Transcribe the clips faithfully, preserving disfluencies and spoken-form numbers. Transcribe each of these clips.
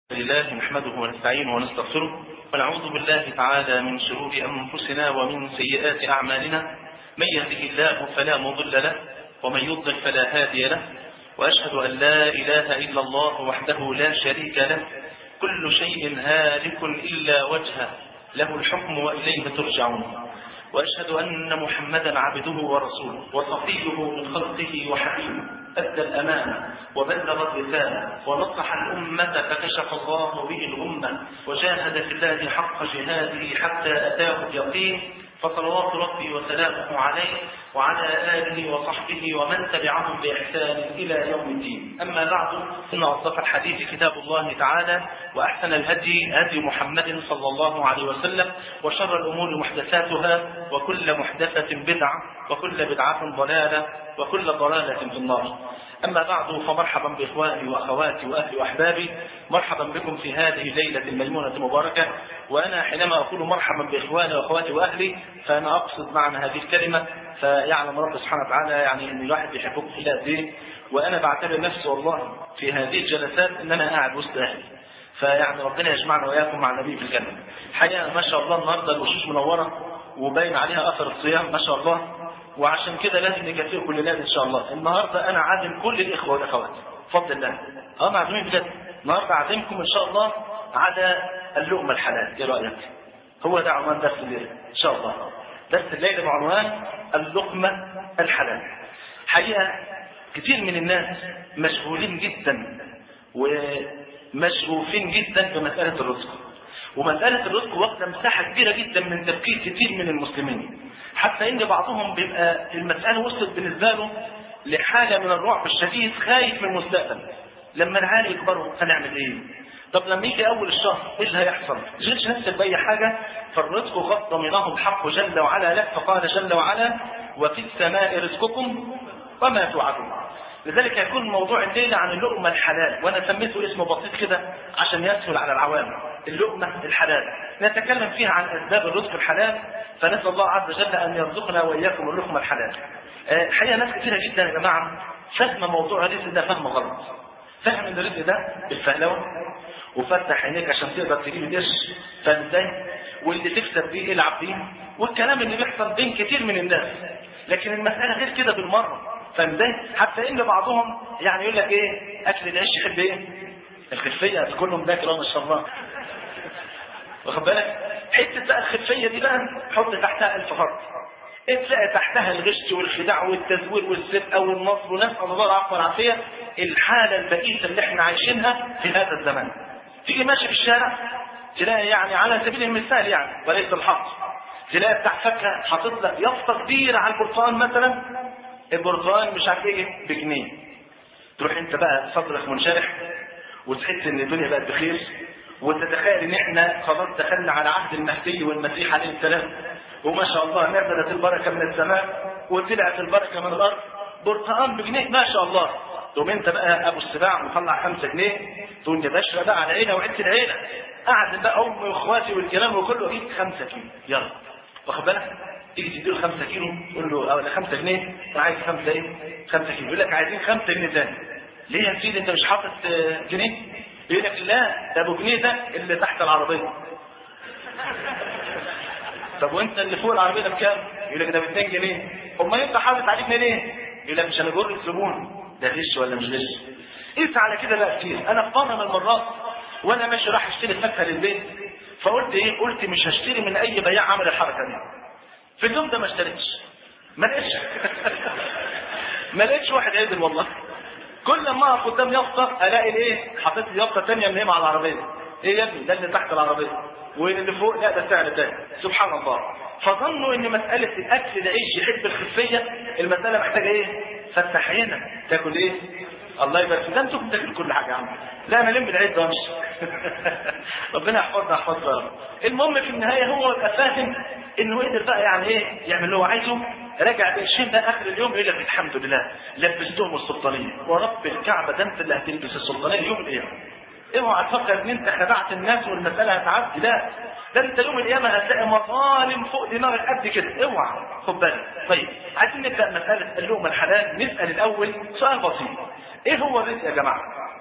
لله نحمده ونستعينه ونستغفره ونعوذ بالله تعالى من شرور أنفسنا ومن سيئات أعمالنا. من يهده الله فلا مضل له ومن يضلل فلا هادي له، وأشهد أن لا إله إلا الله وحده لا شريك له، كل شيء هالك إلا وجهه، له الحكم وإليه ترجعون. وأشهد أن محمدا عبده ورسوله وصفيه من خلقه وحبيبه، أدى الأمانة وبلغ الرسالة ونصح الأمة فكشف الله به الأمة، وجاهد في الله حق جهاده حتى أتاه اليقين، فصلوات ربي وسلامه عليه وعلى آله وصحبه ومن تبعهم بإحسان إلى يوم الدين. أما بعد، إن أصدق الحديث كتاب الله تعالى، وأحسن الهدي هدي محمد صلى الله عليه وسلم، وشر الأمور محدثاتها، وكل محدثة بدعة، وكل بدعة ضلالة، وكل ضلالة في النار. أما بعد، فمرحبا بإخواني وأخواتي وأهلي وأحبابي، مرحبا بكم في هذه الليلة الميمونة المباركة. وأنا حينما أقول مرحبا بإخواني وأخواتي وأهلي فأنا أقصد معنى هذه الكلمة، فيعلم رب سبحانه وتعالى يعني أن الواحد بيحبكم في الله دين، وأنا بعتبر نفسي والله في هذه الجلسات أن أنا قاعد وسط أهلي، فيعني ربنا يجمعنا وإياكم مع النبي في الجنة. حقيقة ما شاء الله النهارده الوشوش منورة وباين عليها أثر الصيام ما شاء الله، وعشان كده لازم نكفيه كل ليلة إن شاء الله. النهارده أنا عازم كل الإخوة والأخوات بفضل الله، أه معزومين بجد. النهارده عازمكم إن شاء الله على اللقمة الحلال. إيه رأيك؟ هو ده عنوان درس الليلة إن شاء الله. درس الليلة بعنوان اللقمة الحلال. حقيقة كتير من الناس مشغولين جدا ومشغوفين جدا بمسألة الرزق، ومسألة الرزق واخدة مساحة كبيرة جدا من تفكير كتير من المسلمين، حتى إن بعضهم بيبقى المسألة وصلت بالنسبة له لحالة من الرعب الشديد، خايف من المستقبل. لما العيال يكبروا هنعمل إيه؟ طب لما يجي أول الشهر إيه اللي هيحصل؟ ما تشغلش نفسك بأي حاجة، فالرزق قد ضمنه الحق جل وعلا لك، فقال جل وعلا: وفي السماء رزقكم وما توعدون. لذلك هيكون موضوع الليلة عن اللقمة الحلال، وأنا سميته اسمه بسيط كده عشان يسهل على العوام، اللقمة الحلال. نتكلم فيها عن أسباب الرزق الحلال، فنسأل الله عز وجل أن يرزقنا وإياكم اللقمة الحلال. الحقيقة ناس كثيرة جدا يا جماعة فهم موضوع الرزق ده فهم غلط، فهم ان الرزق ده بالفهلوة وفتح عينيك عشان تقدر تجيب القرش، فاهم ازاي؟ واللي تكسب بيه العب بيه، والكلام اللي بيحصل بين كتير من الناس. لكن المسألة غير كده بالمرة، فاهم ازاي؟ حتى ان بعضهم يعني يقول لك ايه؟ اكل العيش يحب ايه؟ الخفية، كلهم ذاكرة ما شاء الله. واخد بالك؟ حتة بقى الخفية دي بقى حط تحتها ألف خط، تلاقي تحتها الغش والخداع والتزوير والسرقة والنصب، ونسأل الله العفو والعافية. الحالة البئيسة اللي احنا عايشينها في هذا الزمان. تيجي ماشي في الشارع تلاقي يعني على سبيل المثال يعني وليس الحق، تلاقي بتاع فاكهة حاطط لك يافطة كبيرة على البرتقال مثلا، البرتقال مش عارف ايه بجنيه. تروح انت بقى صدرك منشرح وتحس ان الدنيا بقت بخير، وتتخيل ان احنا خلاص دخلنا على عهد المهدي والمسيح عليه السلام، وما شاء الله نزلت البركة من السماء وطلعت البركة من الأرض. برتقال بجنيه ما شاء الله. تقوم انت بقى ابو السباع مطلع خمسة جنيه، تقول يا باشا بقى على عينه وعينة العيلة، قعد بقى امي واخواتي والكلام وكله اجيب خمسة كيلو يلا. واخد بالك؟ تيجي تديله خمسة كيلو تقول له ولا خمسة جنيه، انا عايز خمسة ايه؟ خمسة كيلو. يقول لك عايزين خمسة جنيه تاني. ليه يا سيدي انت مش حاطط جنيه؟ يقول لك لا ده ابو جنيه ده اللي تحت العربية. طب وانت اللي فوق العربية ده بكام؟ يقول لك ده ب اتنين جنيه. امال انت حاطط عليه جنيه ليه؟ يقول لك مش هنجر الزبون. ده غش ولا مش غش؟ قيس على كده بقى كتير. انا في مره من المرات وانا ماشي راح اشتري فاكهه للبيت، فقلت ايه؟ قلت مش هشتري من اي بياع عمل الحركه دي. في اليوم ده ما اشتريتش، ما لقيتش ما لقيتش واحد عدل والله. كل ما اقف قدام يافطه الاقي ايه؟ حاطط لي يافطه ثانيه من هي مع العربيه. ايه يا ابني؟ ده اللي تحت العربيه، واللي فوق لا ده سعر تاني. سبحان الله. فظنوا ان مساله الاكل العيش يحب الخفيه، المساله محتاجه ايه؟ فتح عينك تاكل ايه؟ الله يبارك فيك، ده انتوا بتاكل كل حاجه يا عم. لا انا لم العيد وامشي. ربنا يحفظنا يحفظنا. المهم في النهايه هو يبقى فاهم انه يقدر بقى يعني ايه يعمل اللي هو عايزه. راجع بقرشين ده اخر اليوم يقول لك الحمد لله لبستهم السلطانيه، ورب الكعبه ده انت اللي هتلبس السلطانيه يوم القيامه. اوعى تفكر ان انت خدعت الناس والمساله هتعدي، لا ده انت يوم القيامه هتلاقي مظالم فوق دماغك قد كده. اوعى خد بالك. طيب عايزين نبدا مساله اللقمه الحلال. نسال الاول سؤال بسيط: ايه هو الرزق يا جماعه؟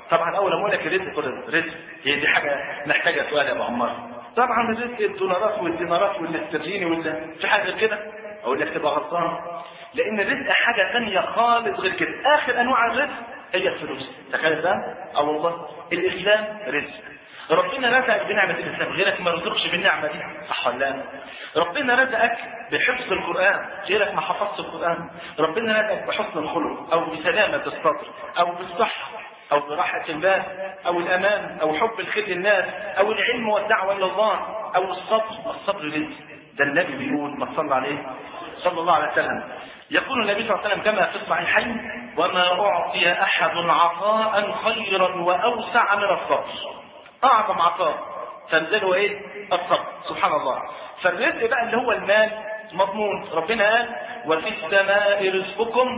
طبعا اول ما اقول لك الرزق كل رزق هي دي حاجه محتاجه سؤال يا ابو عمار. طبعا الرزق الدولارات والدينارات والاسترليني ولا في حاجه غير كده؟ اقول لك تبقى غلطان، لان الرزق حاجه ثانيه خالص غير كده. اخر انواع الرزق هي الفلوس. تخيل ده؟ اه والله الاسلام رزق. ربنا رزقك بنعمه الاسلام، غيرك ما رزقش بالنعمه دي، صح ولا لا؟ ربنا رزقك بحفظ القران، غيرك ما حفظش القران. ربنا رزقك بحسن الخلق او بسلامه الصدر او بالصحه او براحه البال او الامان او حب الخير للناس او العلم والدعوه الى الله او الصبر. الصبر رزق. ده النبي بيقول ما صلى عليه صلى الله عليه وسلم. يقول النبي صلى الله عليه وسلم كما في الصحيحين: وما اعطي احد عطاء خيرا واوسع من الصبر. اعظم عطاء تنزله ايه؟ الصبر. سبحان الله. فالرزق بقى اللي هو المال مضمون. ربنا قال: وفي السماء رزقكم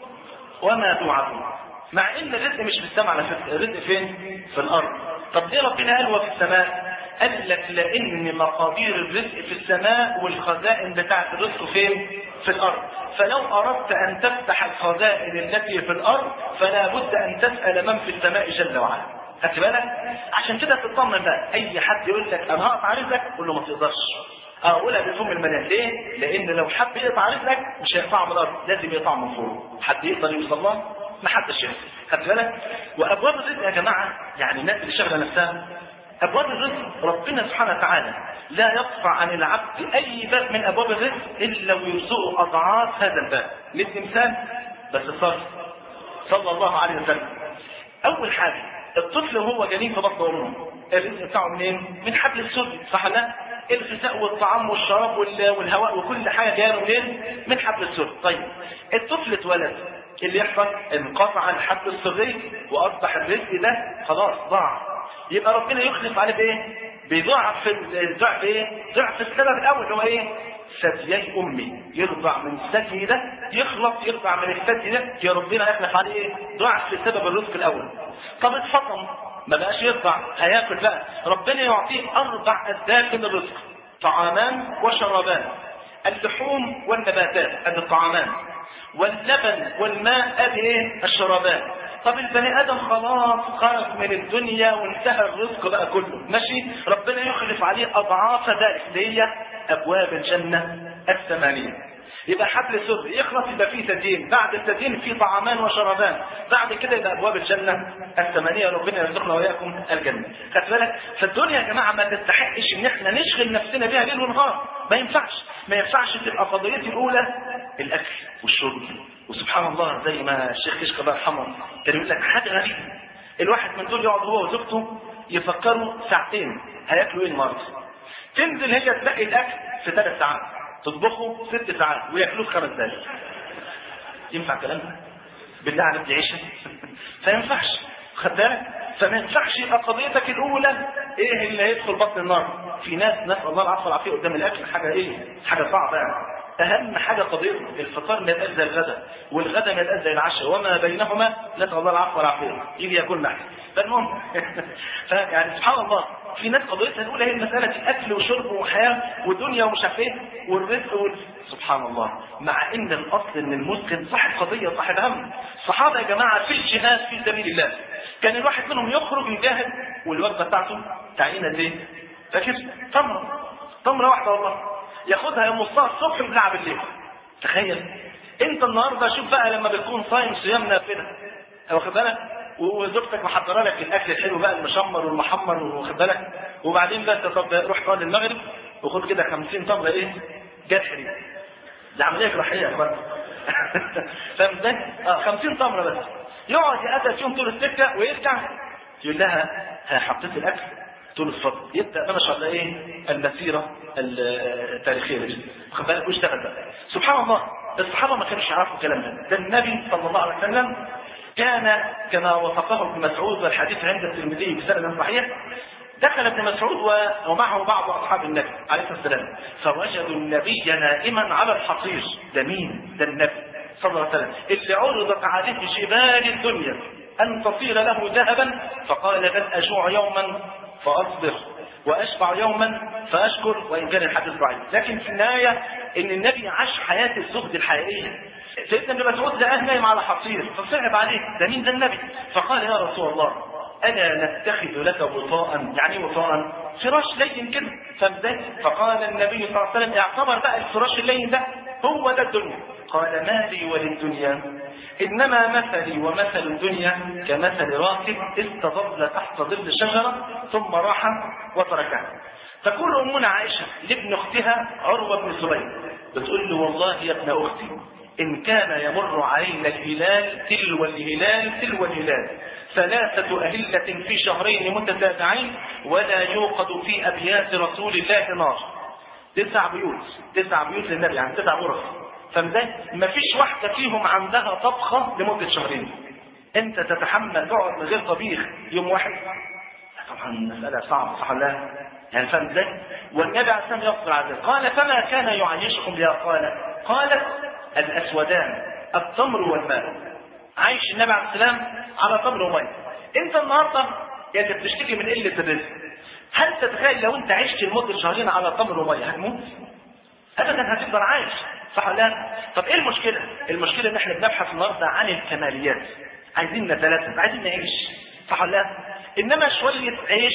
وما توعدون. مع ان الرزق مش في السماء على فكره، الرزق فين؟ في الارض. طب ليه ربنا قال وفي السماء؟ قال لك لان مقادير الرزق في السماء والخزائن بتاعه الرزق فين؟ في الارض. فلو اردت ان تفتح الخزائن التي في الارض فلا بد ان تسال من في السماء جل وعلا. خدت بالك؟ عشان كده تطمن بقى. اي حد يقول لك انا هقطع رزقك قول له ما تقدرش. اقولها بفم المنام. ليه؟ لان لو حب يقطع رزقك مش هيقطعه من الارض، لازم يقطعه من فوق. حد يقدر يوصل له؟ ما حدش يقدر. خدت بالك؟ وابواب الرزق يا جماعه يعني الناس اللي شغله نفسها، ابواب الرزق ربنا سبحانه وتعالى لا يقطع عن العبد اي باب من ابواب الرزق الا ويرزقه اضعاف هذا الباب. مثل مثال بس صار صلى الله عليه وسلم. اول حاجه الطفل وهو جنين في بطن امه الرزق بتاعه منين؟ من حبل السري، صح لا؟ الغذاء والطعام والشراب والهواء وكل حاجه جايه منين؟ من حبل السري. طيب الطفل اتولد، اللي يحصل انقطع الحبل السري واصبح الرزق ده خلاص ضاع. يبقى ربنا يخلف عليه بايه؟ بضعف الضعف ايه؟ ضعف السبب الاول هو ايه؟ ثديي امي. يرضع من الثدي ده يخلط يرضع من الثدي ده، يا ربنا يخلف عليه ايه؟ ضعف سبب الرزق الاول. طب اتفطم ما بقاش يرضع، هياكل بقى. ربنا يعطيه اربع اسباب من الرزق: طعامان وشرابان، اللحوم والنباتات ادي الطعامان، واللبن والماء ادي ايه؟ الشرابان. طب البني ادم خلاص خرج من الدنيا وانتهى الرزق بقى كله، ماشي؟ ربنا يخلف عليه اضعاف ذلك اللي هي ابواب الجنه الثمانيه. يبقى حبل سري يخلص يبقى فيه تدين، بعد التدين فيه طعامان وشرابان، بعد كده يبقى ابواب الجنه الثمانيه. ربنا يرزقنا واياكم الجنه. خدت بالك؟ فالدنيا يا جماعه ما تستحقش ان احنا نشغل نفسنا بها ليل ونهار. ما ينفعش ما ينفعش تبقى قضيتي الاولى الاكل والشرب. وسبحان الله زي ما الشيخ كشك الله يرحمه كان يقول لك حاجه غريبه، الواحد من دول يقعد هو وزوجته يفكروا ساعتين هياكلوا ايه النهارده. تنزل هي تلاقي الاكل في ثلاث ساعات، تطبخه ست ساعات وياكلوه في خمس دقايق. ينفع الكلام ده؟ بالله عليك دي عيشه؟ فما ينفعش. خد بالك؟ فما ينفعش يبقى قضيتك الاولى ايه اللي هيدخل بطن النار. في ناس نسال الله العفو والعافيه قدام الاكل حاجه ايه؟ حاجه صعبه يعني. اهم حاجه قضيته الفطار ما يبقاش زي الغداء، والغداء ما يبقاش زي العشاء، وما بينهما نسال الله العفو والعافيه يجي ياكل معي. فالمهم يعني سبحان الله في ناس قضيتها الاولى هي مساله اكل وشرب وحياه ودنيا ومش عارف ايه والرزق وال... سبحان الله. مع ان الاصل ان المسلم صاحب قضيه صاحب هم. الصحابه يا جماعه في الجهاد في سبيل الله كان الواحد منهم يخرج يجاهد والوجبه بتاعته تعينها زي فاكر تمره تمره واحده والله ياخدها يوم الصبح ويبلعها بالليل. تخيل انت النهارده شوف بقى لما بتكون صايم صيام نافله واخد بالك وزوجتك محضره لك الاكل الحلو بقى المشمر والمحمر واخد بالك، وبعدين بقى انت طب روح صلي المغرب وخد كده خمسين تمره ايه؟ جرحري. دي عمليه جراحيه يا اخوان. فاهم ازاي؟ اه خمسين تمره بس. يقعد يقتل فيهم طول السكه ويرجع يقول لها ها حطيت الاكل طول الفضل. يبدا بقى ما شاء الله ايه؟ المسيره التاريخيه دي. واخد بالك واشتغل بقى. سبحان الله الصحابه ما كانوش يعرفوا الكلام ده. ده النبي صلى الله عليه وسلم كان كما وصفه ابن مسعود والحديث عند الترمذي بسند صحيح. دخل ابن مسعود ومعه بعض اصحاب النبي عليه الصلاه والسلام فوجدوا النبي نائما على الحصير. ده مين؟ ده النبي صلى الله عليه وسلم اللي عرضت عليه جبال الدنيا ان تصير له ذهبا فقال بل اجوع يوما فاصبر واشبع يوما فاشكر، وان كان الحديث ضعيف. لكن في النهايه ان النبي عاش حياه الزهد الحقيقيه. سيدنا ابن مسعود لقاه نايم على حصير فصعب عليه ده مين؟ ده النبي. فقال يا رسول الله ألا نتخذ لك وطاء؟ يعني وطاء فراش لين كده. فقال النبي صلى الله عليه وسلم اعتبر بقى الفراش اللين ده هو ده الدنيا. قال ما لي وللدنيا إنما مثلي ومثل الدنيا كمثل راكب استظل تحت ظل شجرة ثم راح وتركها. تقول أمنا عائشة لابن أختها عروة بن الزبير بتقول له والله يا ابن أختي إن كان يمر علينا الهلال تلو الهلال تلو الهلال ثلاثة أهلة في شهرين متتابعين ولا يوقد في أبيات رسول الله نار. تسع بيوت تسع بيوت للنبي يعني تسع غرف. فمزاي ما فيش واحدة فيهم عندها طبخة لمدة شهرين. انت تتحمل تقعد من غير طبيخ يوم واحد؟ طبعا مسألة صعبة صح ولا يعني فاهم ازاي؟ والنبي عليه السلام يصبر على ذلك. قال فما كان يعيشكم بها؟ قال قالت الأسودان التمر والماء. عايش النبي عليه السلام على تمر وماء. انت النهارده يعني بتشتكي من قلة الرزق. هل تتخيل لو انت عشت لمدة شهرين على تمر وماء هتموت؟ ابدا هتفضل عايش صح ولا لا؟ طب ايه المشكلة؟ المشكلة ان احنا بنبحث النهارده عن الكماليات. عايزين نتلذذ عايزين نعيش صح ولا لا؟ انما شوية عيش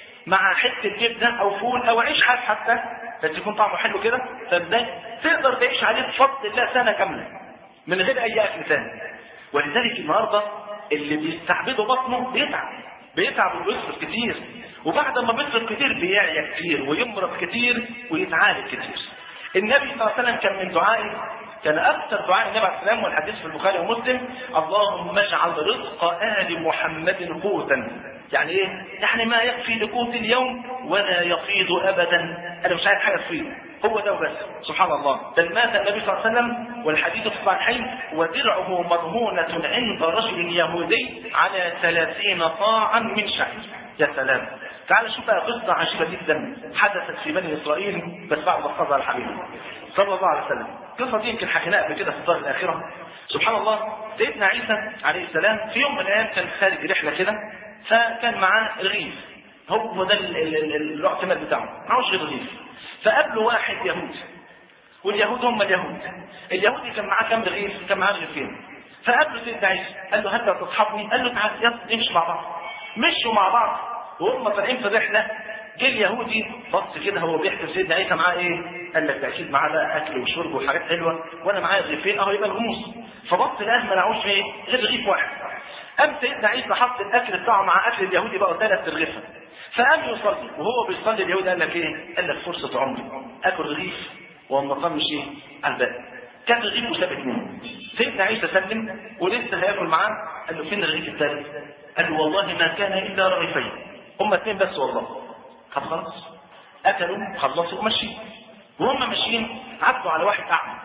مع حتة جبنة او فول او عيش حاد حتى بس يكون طعمه حلو كده فازاي تقدر تعيش عليه بفضل الله سنة كاملة من غير اي اكل ثاني. ولذلك النهارده اللي بيستعبدوا بطنه بيتعب بيتعب وبيصرف كتير وبعد ما بيصرف كتير بيعيا كتير ويمرض كتير ويتعالج كتير. النبي صلى الله عليه وسلم كان من دعائه كان اكثر دعاء النبي عليه السلام والحديث في البخاري ومسلم اللهم اجعل رزق آل محمد قوتا. يعني ايه؟ يعني ما يكفي لقوت اليوم ولا يفيض ابدا. انا مش عايز حاجه تفيض هو ده بس. سبحان الله. بل مات النبي صلى الله عليه وسلم والحديث في الصحيحين ودرعه مضمونة عند رجل يهودي على ثلاثين صاعا من شعير. يا سلام. تعال شوف بقى قصة عجيبة جدا حدثت في بني إسرائيل بس بعد ما قضى الحبيب صلى الله عليه وسلم. القصة دي يمكن حكيناها قبل كده في الدار الآخرة. سبحان الله. سيدنا عيسى عليه السلام في يوم من الأيام كان خارج رحلة كده فكان معاه رغيف هو ده الاعتماد بتاعه معهوش غير رغيف. فقابله واحد يهودي واليهود هم اليهود. اليهودي كان معاه كام رغيف؟ كان معاه رغيفين. فقابله سيدنا عيسى قال له هل تصحبني؟ قال له تعال يلا نمشي مع بعض. مشوا مع بعض وهم طالعين في رحله جه اليهودي بص كده هو بيحكي سيدنا عيسى معاه ايه؟ قال لك ده اكيد معاه بقى اكل وشرب وحاجات حلوه وانا معايا رغيفين اهو يبقى الغموس. فبص لقاه ما لقوش ايه؟ غير رغيف واحد. قام سيدنا عيسى حط الاكل بتاعه مع اكل اليهودي بقى ثلاث رغيفه. فقام يصلي وهو بيصلي اليهودي قال لك ايه؟ قال لك فرصه عمري اكل رغيف وما طمش ايه؟ على الباقي. كان رغيف وساب اثنين. سيدنا عيسى سلم ولسه هياكل معاه قال له فين الرغيف الثالث؟ قال له والله ما كان الا رغيفين هم اثنين بس والله. طب خلاص اكلوا خلصوا ومشي. وهم ماشيين عدوا على واحد اعمى.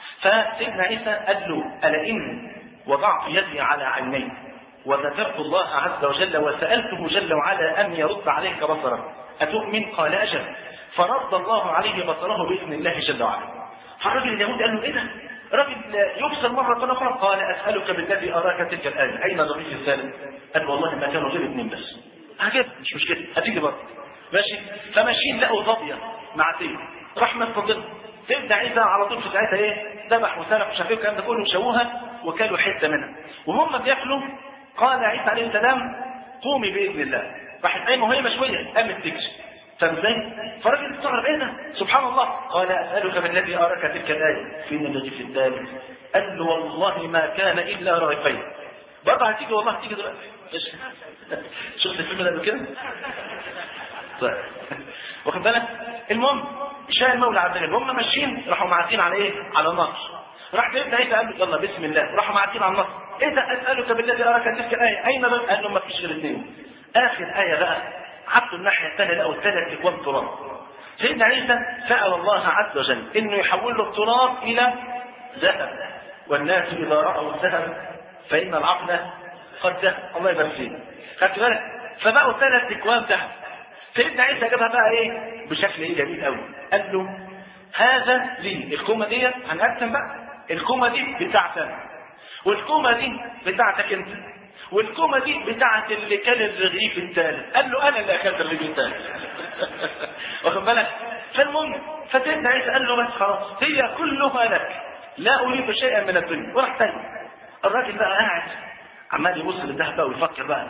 فسيدنا عيسى قال له الا ان وضعت يدي على عينيه وذكرت الله عز وجل وسالته جل وعلا ان يرد عليك بصرك اتؤمن؟ قال اجل. فرد الله عليه بصره باذن الله جل وعلا. فالراجل اليهودي قال له ايه ده؟ راجل يبصر مره اخرى. قال اسالك بالذي اراك تلك الايه اين الرغيف الثالث؟ قال والله ما كانوا غير اثنين بس. عجب مش مشكله هتيجي برضه ماشي. فماشيين لقوا ضبيه معتيه رحمه فضل سيدنا عيسى على طول في ساعتها ايه؟ ذبح وسلخ ومش عارف ايه الكلام ده كله وشووها وكلوا حته منها. وهم بياكلوا قال عيسى عليه السلام قومي باذن الله. راحت قايمه وهي مشويه قامت تكشف. فاهم ازاي؟ فالراجل استغرب ايه ده؟ سبحان الله. قال اسالك بالذي اراك تلك الايه فين الذي في الثالث؟ قال له والله ما كان الا رغيفين. برضه هتيجي والله هتيجي دلوقتي. شفت الفيلم ده قبل كده؟ طيب واخد بالك؟ المهم شاء المولى عز وجل هم ماشيين راحوا معدين على ايه؟ على النهر. راح سيدنا عيسى قال له يلا بسم الله راحوا معدين على النهر. ايه ده؟ اسالك بالذي اراك تلك الايه اين بقى؟ قال له ما فيش غير اثنين. اخر ايه بقى عدوا الناحيه الثانيه لقوا ثلاث اكواب تراب. سيدنا عيسى سال الله عز وجل انه يحول له التراب الى ذهب. والناس اذا راوا الذهب فان العقل قد ذهب. الله يبارك فيك. خدت بالك؟ فبقوا ثلاث اكواب ذهب. سيدنا عيسى جابها بقى ايه؟ بشكل ايه جميل قوي. قال له هذا لي الكومه دي هنقسم بقى. الكومه دي بتاعتك والكومه دي بتاعتك انت والكومه دي بتاعت اللي كان الرغيف الثالث. قال له انا اللي اكلت الرغيف الثالث. واخد بالك؟ فالمهم فسيدنا عيسى قال له بس خلاص هي كلها لك لا اريد شيئا من الدنيا. وراح تاني الراجل بقى قاعد عمال يبص للذهب بقى ويفكر بقى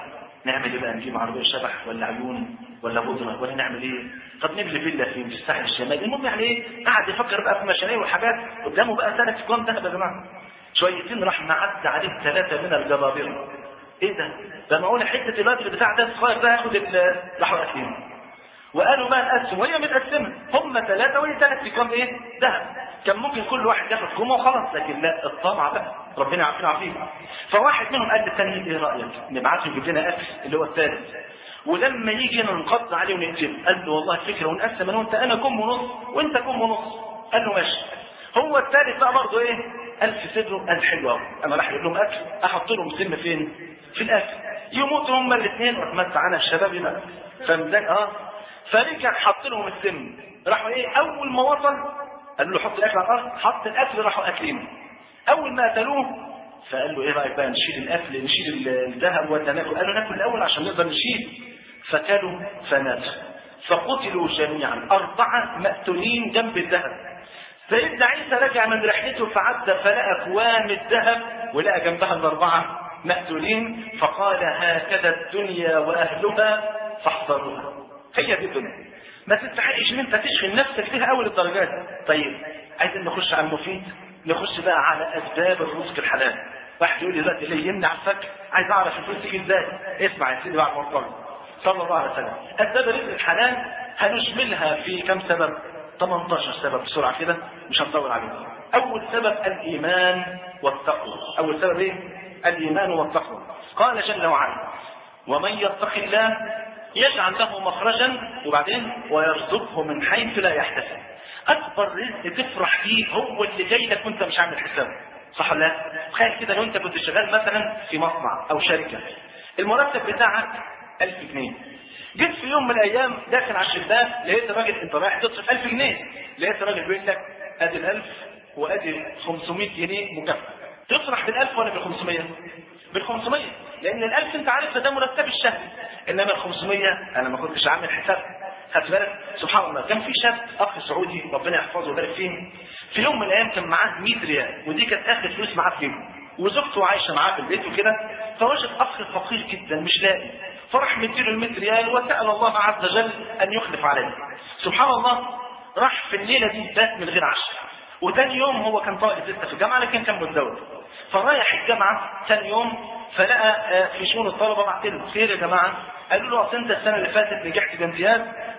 نعمل ايه بقى؟ نجيب عربيه شبح ولا عيون ولا بودره ولا نعمل ايه؟ طب نبني فيلا فين؟ في الساحل الشمالي. المهم يعني ايه؟ قعد يفكر بقى في مشاريع وحاجات قدامه بقى ثلاث جوان ذهب يا جماعه. شويتين راح معدي عليه ثلاثه من الجبابره. ايه ده؟ ده معقول حته الواد بتاع ده الصغير ده ياخد راحوا قاسمين. وقالوا بقى نقسم وهي متقسمه، هم ثلاثه وهي ثلاث جوان ايه؟ ذهب. كان ممكن كل واحد ياخد كومه وخلاص، لكن لا، الطمع بقى ربنا يعافينا عافيه. فواحد منهم قال للثاني ايه رايك؟ نبعته يجيب لنا اكل اللي هو الثالث، ولما يجي ننقض عليه ونقتله. قال له والله فكره، ونقسم انا وانت، انا كم ونص وانت كم ونص. قال له ماشي. هو الثالث بقى برضه ايه؟ قال في صدره قال حلو قوي، انا راح اجيب لهم اكل، احط لهم سم فين؟ في الاكل، يموتوا هم الاثنين واتمتع انا الشباب هنا. فمزاج اه فرجع حط لهم السم. راحوا ايه؟ اول ما وصل قال له حط الاكل على الارض، حط الاكل راحوا اكلين. اول ما قتلوه فقال له ايه رايك بقى نشيل الاكل نشيل الذهب ولا ناكل؟ قال له ناكل الاول عشان نقدر نشيل. فكلوا فماتوا فقتلوا جميعا، اربعه مقتولين جنب الذهب. سيدنا عيسى رجع من رحلته فعدى فلقى اكوام الذهب ولقى جنبها الاربعه مقتولين، فقال هكذا الدنيا واهلها فاحذروها. هي دي الدنيا، ما تستحقش ان انت تشغل نفسك فيها اول الدرجات. طيب عايزين نخش على المفيد، نخش بقى على اسباب الرزق الحلال. واحد يقول لي دلوقتي ليه يمنع الفك؟ عايز اعرف الفلوس تيجي ازاي؟ اسمع يا سيدي بعد ما صلى الله عليه وسلم. اسباب الرزق الحلال هنشملها في كم سبب؟ ثمانية عشر سبب بسرعه كده، مش هنطول عليهم. اول سبب الايمان والتقوى. اول سبب ايه؟ الايمان والتقوى. قال جل وعلا ومن يتق الله يجعل له مخرجا، وبعدين ويرزقه من حيث لا يحتسب. اكبر رزق تفرح فيه هو اللي جاي لك وانت مش عامل حسابه، صح ولا لا؟ تخيل كده لو انت كنت شغال مثلا في مصنع او شركه، المرتب بتاعك ألف جنيه، جيت في يوم من الايام داخل على الشباك لقيت راجل انت رايح تصرف ألف جنيه، لقيت راجل بيقول لك ادي الألف وادي خمسمائة جنيه مكافاه. تفرح بالألف ولا بالخمسمائة؟ بالخمسمائة، لأن الألف أنت عارف ده مرتب الشهري، إنما الخمسمائة أنا ما كنتش عامل حساب. خدت بالك؟ سبحان الله. كان في شاب أخ سعودي ربنا يحفظه ويبارك فيه، في يوم من الأيام كان معاه مئة ريال، ودي كانت آخر فلوس معاه في جيبه، وزوجته عايشة معاه في البيت وكده، فوجد أخ فقير جدا مش لاقي، فرح مديله ال مئة ريال وسأل الله عز وجل أن يخلف عليه. سبحان الله. راح في الليلة دي بات من غير عشاء، وثاني يوم هو كان طالب لسه في الجامعه لكن كان متزوج، فرايح الجامعه ثاني يوم فلقى في شؤون الطلبه بعت له خير يا جماعه، قالوا له اصل انت السنه اللي فاتت نجحت بامتياز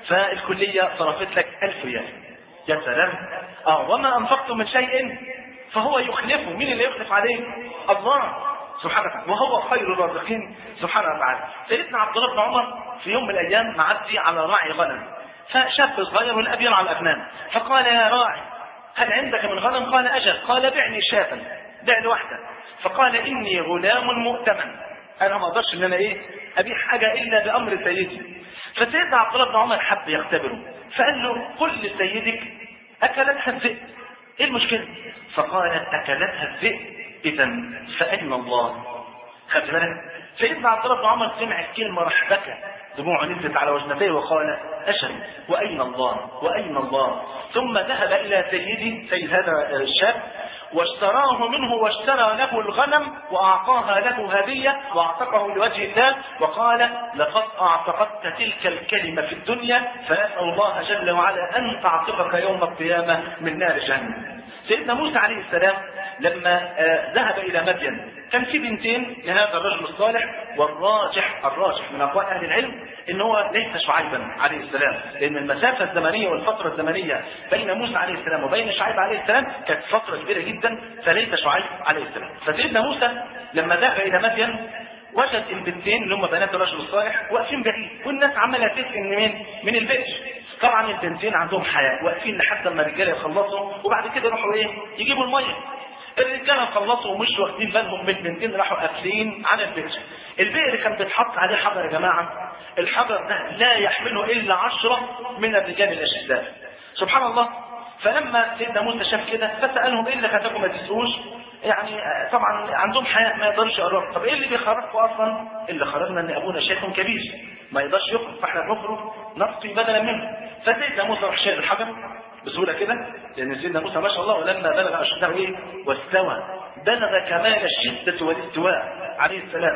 فالكليه صرفت لك ألف ريال. يا سلام. اه وما انفقتم من شيء فهو يخلفه. مين اللي يخلف عليه؟ الله سبحانه وتعالى، وهو خير الرازقين سبحانه وتعالى. سيدنا عبد الله بن عمر في يوم من الايام معدي على راعي غنم، فشاب صغير والاب يرعى الابنان، فقال يا راعي هل عندك من غنم؟ قال أجل. قال بعني شاة، بع لي واحدة. فقال إني غلام مؤتمن، أنا ما أقدرش إن أنا إيه أبيع حاجة إلا بأمر سيدي. فسيدنا عبد الله بن عمر حب يختبره، فقال له قل لسيدك أكلتها الذئب، إيه المشكلة؟ فقال أكلتها الذئب إذا فأين الله؟ خدت بالك؟ سيدنا عبد الله بن عمر سمع الكلمة راح بكى، دموعه نزلت على وجنتيه وقال أجل وأين الله وأين الله. ثم ذهب إلى سيدي سيد هذا الشاب واشتراه منه واشترى له الغنم وأعطاها له هدية وأعتقه لوجه الله، وقال لقد أعتقدت تلك الكلمة في الدنيا فنسأل الله جل وعلا أن تعتقك يوم القيامة من نار جهنم. سيدنا موسى عليه السلام لما ذهب إلى مدين كان في بنتين لهذا الرجل الصالح، والراجح الراجح من أقوال أهل العلم إن هو ليس شعيبا عليه السلام، لأن المسافة الزمنية والفترة الزمنية بين موسى عليه السلام وبين شعيب عليه السلام كانت فترة كبيرة جدا، فليس شعيب عليه السلام. فسيدنا موسى لما ذهب إلى مدين وجد البنتين اللي هم بنات الرجل الصالح واقفين بعيد، والناس عماله تسال من من البئر. طبعا البنتين عندهم حياء، واقفين لحد ما الرجاله يخلصوا وبعد كده يروحوا ايه يجيبوا الميه. الرجاله خلصوا ومش واخدين بالهم من البنتين، راحوا قافلين على البئر. البئر كان بيتحط عليه حجر يا جماعه، الحجر ده لا يحمله الا عشرة من الرجال الاشداء. سبحان الله. فلما سيدنا موسى شاف كده فسالهم ايه اللي خلاكم ما تسقوش؟ يعني طبعا عندهم حياء ما يقدرش يقرب. طب ايه اللي بيخرجكم اصلا؟ اللي خرجنا ان ابونا شيخ كبير ما يقدرش يخرج، فاحنا بنخرج نسقي بدلا منه. فسيدنا موسى راح شايل الحجر بسهوله كده، لان سيدنا موسى ما شاء الله ولما بلغ اشده ايه واستوى، بلغ كمال الشده والاستواء عليه السلام.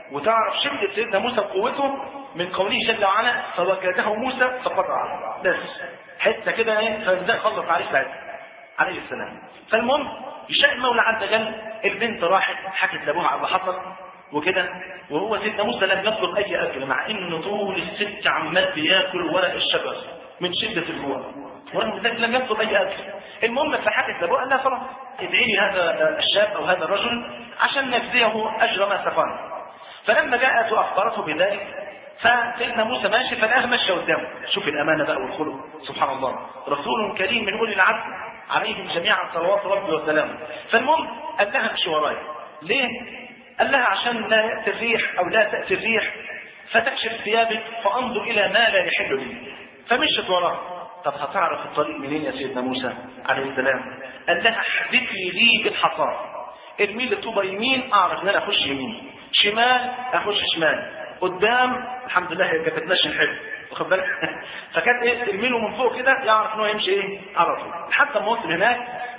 وتعرف شدة سيدنا موسى وقوته من قوله جل وعلا فوكاده موسى فقطع. بس حته كده ايه فازاي خلص عليه ساعتها عليه السلام. فالمهم يشاء المولى عز وجل البنت راحت حكت لابوها على اللي حصل وكده، وهو سيدنا موسى لم يطلب اي اكل مع انه طول الست عمال بياكل ورق الشجر من شده الجوع، ورغم ذلك لم يطلب اي اكل. المهم فحكت لابوها قال لها خلاص ادعي لي هذا الشاب او هذا الرجل عشان نجزيه اجر ما سقانا. فلما جاءت واخبرته بذلك فسيدنا موسى ماشي فلقاه ماشي قدامه. شوف الامانه بقى والخلق سبحان الله، رسول كريم من اولي العزم عليهم جميعا صلوات ربي وسلامه. فالمهم قال لها امشي ورايا. ليه؟ قال لها عشان لا ياتي الريح او لا تاتي الريح فتكشف ثيابك فانظر الى ما لا يحل لي. فمشت وراه. طب هتعرف الطريق منين يا سيدنا موسى عليه السلام؟ قال لها احذفي لي بالحصى، ارمي لي طوبه يمين اعرف ان انا اخش يمين، شمال اخش شمال، قدام الحمد لله هي كانت ماشيه حلو واخد بالك. فكانت ايه ترمي له من فوق كده يعرف ان هو يمشي ايه على طول حتى ما وصل هناك.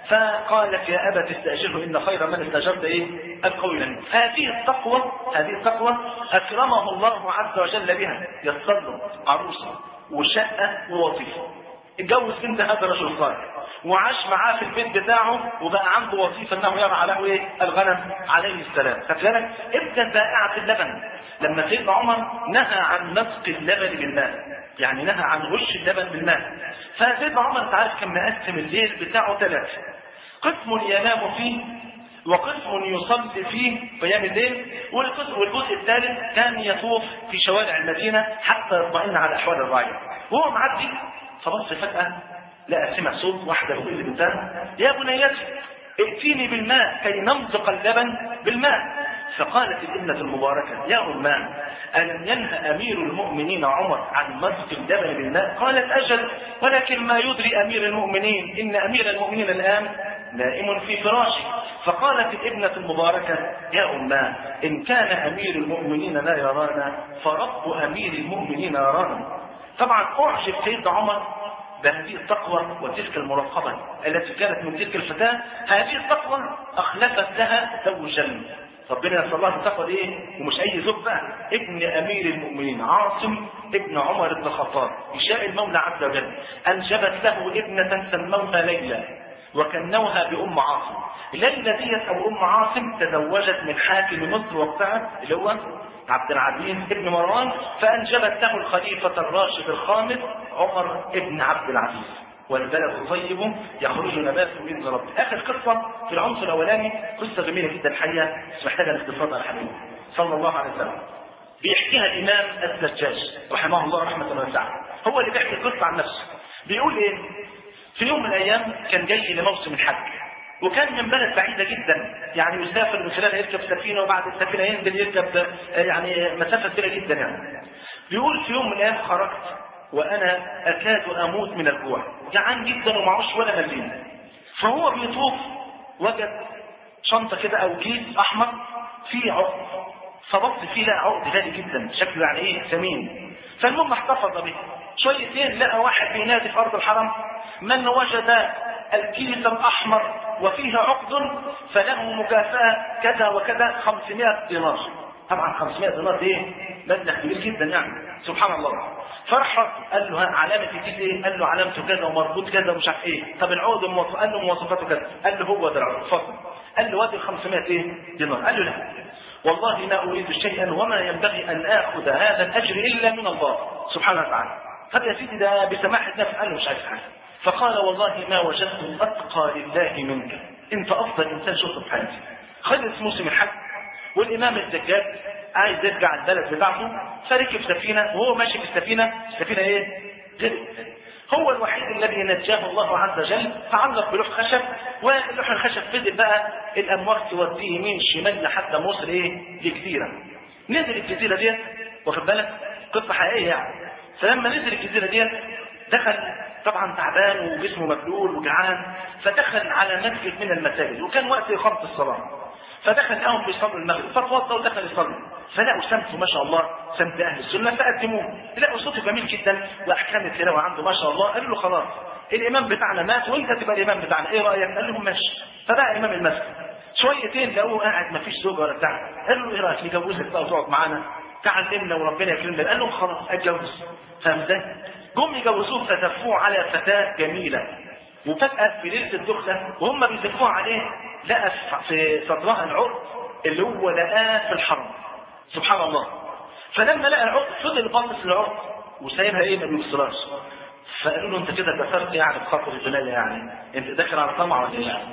فقالت يا ابت استاجره ان خير من استاجرت ايه القوي الامين. هذه التقوى هذه التقوى اكرمه الله عز وجل بها، يسر له عروسه وشقه ووظيفه، اتجوز بنت هذا الرجل الصالح وعاش معاه في البيت بتاعه وبقى عنده وظيفه انه يرعى له ايه الغنم عليه السلام. خدت بالك؟ ابدا بائعه اللبن لما سيدنا عمر نهى عن نسق اللبن بالماء، يعني نهى عن غش اللبن بالماء. فسيدنا عمر انت عارف كان مقسم الليل بتاعه ثلاثه، قسم ينام فيه وقسم يصلي فيه قيام الليل، والجزء الثالث كان يطوف في شوارع المدينه حتى يطمئن على احوال الرعيه. وهو معدي فبص فجاه لقى سمع صوت واحده بتقول لبنتها يا بنيتي ائتيني بالماء كي نمزق اللبن بالماء. فقالت الابنة المباركة يا أماه ألم ينهى أمير المؤمنين عمر عن مزق اللبن بالماء؟ قالت أجل، ولكن ما يدري أمير المؤمنين إن أمير المؤمنين الآن نائم في فراشه. فقالت الابنة المباركة يا أماه إن كان أمير المؤمنين لا يرانا فرب أمير المؤمنين يرانا. طبعا أعجب سيدنا عمر بهذه التقوى وتلك المراقبة التي كانت من تلك الفتاة. هذه التقوى أخلفت لها زوجا، ربنا يسأل الله التقوى دي ايه ومش اي زوج بقى، ابن امير المؤمنين عاصم ابن عمر بن الخطاب. يشاء المولى عز وجل انجبت له ابنة سموها ليلى وكنوها بام عاصم. ليلى ديت او ام عاصم تزوجت من حاكم مصر وقتها اللي هو عبد العزيز ابن مروان، فانجبت له الخليفة الراشد الخامس عمر ابن عبد العزيز. والبلد الطيب يخرج نباته باذن ربه. اخر قصه في العنصر الاولاني قصه جميله جدا الحقيقه مش محتاجه الاختصار على حبيبي صلى الله عليه وسلم. بيحكيها الامام الزجاج رحمه الله رحمه واسعه، هو اللي بيحكي القصه عن نفسه. بيقول ايه؟ في يوم من الايام كان جاي لموسم الحج، وكان من بلد بعيده جدا، يعني يسافر من خلالها يركب سفينه وبعد السفينه ينزل يركب يعني مسافه كبيره جدا يعني. بيقول في يوم من الايام خرجت وانا اكاد اموت من الجوع، جعان جدا ومعوش ولا مليم. فهو بيطوف وجد شنطه كده او كيس احمر فيه عقد، فبص فيه لقى عقد غالي جدا شكله يعني ايه ثمين. فالمهم احتفظ به شويتين، لقى واحد بينادي في ارض الحرم من وجد الكيس الاحمر وفيه عقد فله مكافاه كذا وكذا خمسمائة دينار. طبعا خمسمائة دينار دي مبلغ كبير جدا يعني سبحان الله. فرح قال له علامه الكيس ايه؟ قال له علامته كذا ومربوط كذا ومش عارف ايه. طب العقد موظف قال له مواصفاته كذا، قال له هو ده العقد اتفضل. قال له وادي خمسمائة ايه دينار. قال له لا والله ما اريد شيئا وما ينبغي ان اخذ هذا الاجر الا من الله سبحانه وتعالى. طب يا سيدي ده بسماحه نفس. قال له مش عايز حاجه. فقال والله ما وجدت اتقى لله منك، انت افضل انسان شفته في حياتي. خلص موسم الحج والامام الزجاج عايز يرجع البلد بتاعته، فركب سفينه وهو ماشي في السفينه، السفينه ايه؟ غرق. هو الوحيد الذي نجاه الله عز وجل، تعلق بلوح خشب، ولوح الخشب فضل بقى الامواج توديه يمين شمال لحد ما وصل ايه؟ لجزيره. نزل الجزيره ديت واخد بالك؟ قصه حقيقيه يعني. فلما نزل الجزيره ديت دخل طبعا تعبان وجسمه مبلول وجعان، فدخل على مسجد من المساجد وكان وقت اقامه الصلاه. فدخل لهم بيصلوا المغرب فتوضا ودخل يصلي، فلقوا سمته ما شاء الله سمت اهل السنه فقدموه، لقوا صوته جميل جدا واحكام التلاوه عنده ما شاء الله. قالوا له خلاص الامام بتاعنا مات وانت تبقى الامام بتاعنا، ايه رايك؟ قال لهم ماشي. فبقى امام المسجد. شويتين لقوه قاعد ما فيش زوجه ولا بتاع، قالوا له ايه رايك نجوزك بقى وتقعد معانا تعلمنا وربنا يكرمنا؟ قال لهم خلاص اتجوز. فاهم ازاي؟ جم يجوزوه فتفوه على فتاه جميله، وفجاه في ليله الدخله وهم بيزفوها عليه لقى في صدرها العقد اللي هو لقاه في الحرم. سبحان الله. فلما لقى العقد فضل باصص للعقد وسايبها ايه ما بيبصلهاش. فقالوا له انت كده كسرت يعني بخاطر البنيه، يعني انت داخل على طمع ولا ايه؟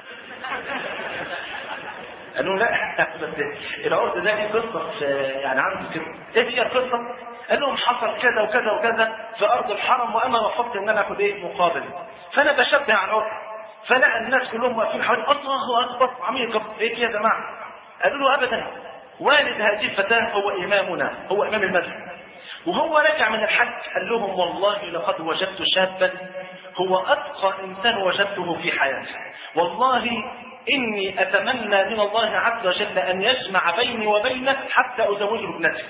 قالوا لا بس العقد ده ليه قصه يعني عنده كده. ايه هي القصه؟ قال لهم حصل كذا وكذا وكذا في ارض الحرم وانا رفضت ان انا اخد ايه مقابل، فانا بشبه على العقد. فلقى الناس كلهم واقفين حوالي الله اكبر عميق ايه يا جماعه؟ قالوا له ابدا، والد هذه الفتاه هو امامنا، هو امام المذهب. وهو رجع من الحج قال لهم والله لقد وجدت شابا هو اتقى انسان وجدته في حياتي، والله إني أتمنى من الله عز وجل أن يجمع بيني وبينه حتى أزوجه ابنتي.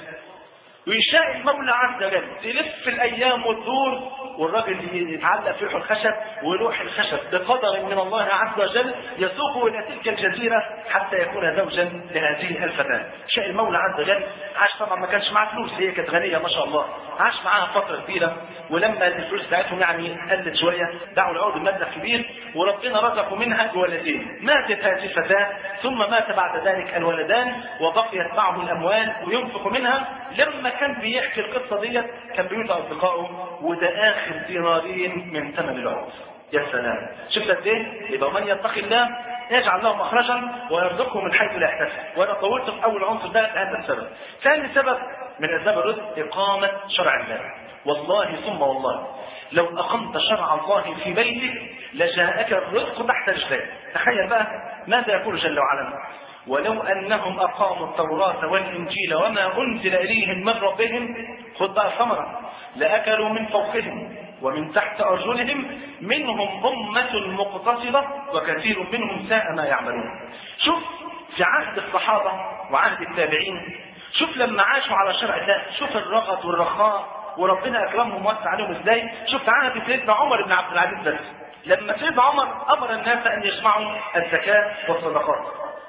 ويشاء المولى عز وجل تلف الأيام والدور والراجل يتعلق في لوح الخشب، ولوح الخشب بقدر من الله عز وجل يسوقه إلى تلك الجزيرة حتى يكون زوجا لهذه الفتاة. شاء المولى عز وجل. عاش طبعا ما كانش معاه فلوس، هي كانت غنية ما شاء الله، عاش معاها فترة كبيرة، ولما الفلوس بتاعتهم يعني قلت شوية دعوا العود بمبلغ كبير وربنا رزقوا منها بولدين. ماتت هذه الفتاة ثم مات بعد ذلك الولدان وبقيت معه الأموال وينفق منها. لما كان بيحكي القصة دي كان بيقول أصدقائه وده آخر دينارين من ثمن العود. يا سلام، شفت قد ايه؟ يبقى من يتقي الله يجعل له مخرجا ويرزقه من حيث لا يحتسب. وانا طولت في اول عنصر ده لهذا السبب. ثاني سبب من اسباب الرزق اقامه شرع الله. والله ثم والله لو اقمت شرع الله في بيتك لجاءك الرزق تحت رجليك. تخيل بقى ماذا يقول جل وعلا: ولو انهم اقاموا التوراه والانجيل وما انزل اليهم من ربهم، خذ بقى ثمره، لاكلوا من فوقهم ومن تحت أرجلهم منهم أمة مقتصدة وكثير منهم ساء ما يعملون. شوف في عهد الصحابة وعهد التابعين، شوف لما عاشوا على شرع الله، شوف الرغد والرخاء وربنا أكرمهم ووسع عليهم إزاي. شوف عهد سيدنا عمر بن عبد العزيز بس لما سيدنا عمر أمر الناس أن يجمعوا الزكاة والصدقات،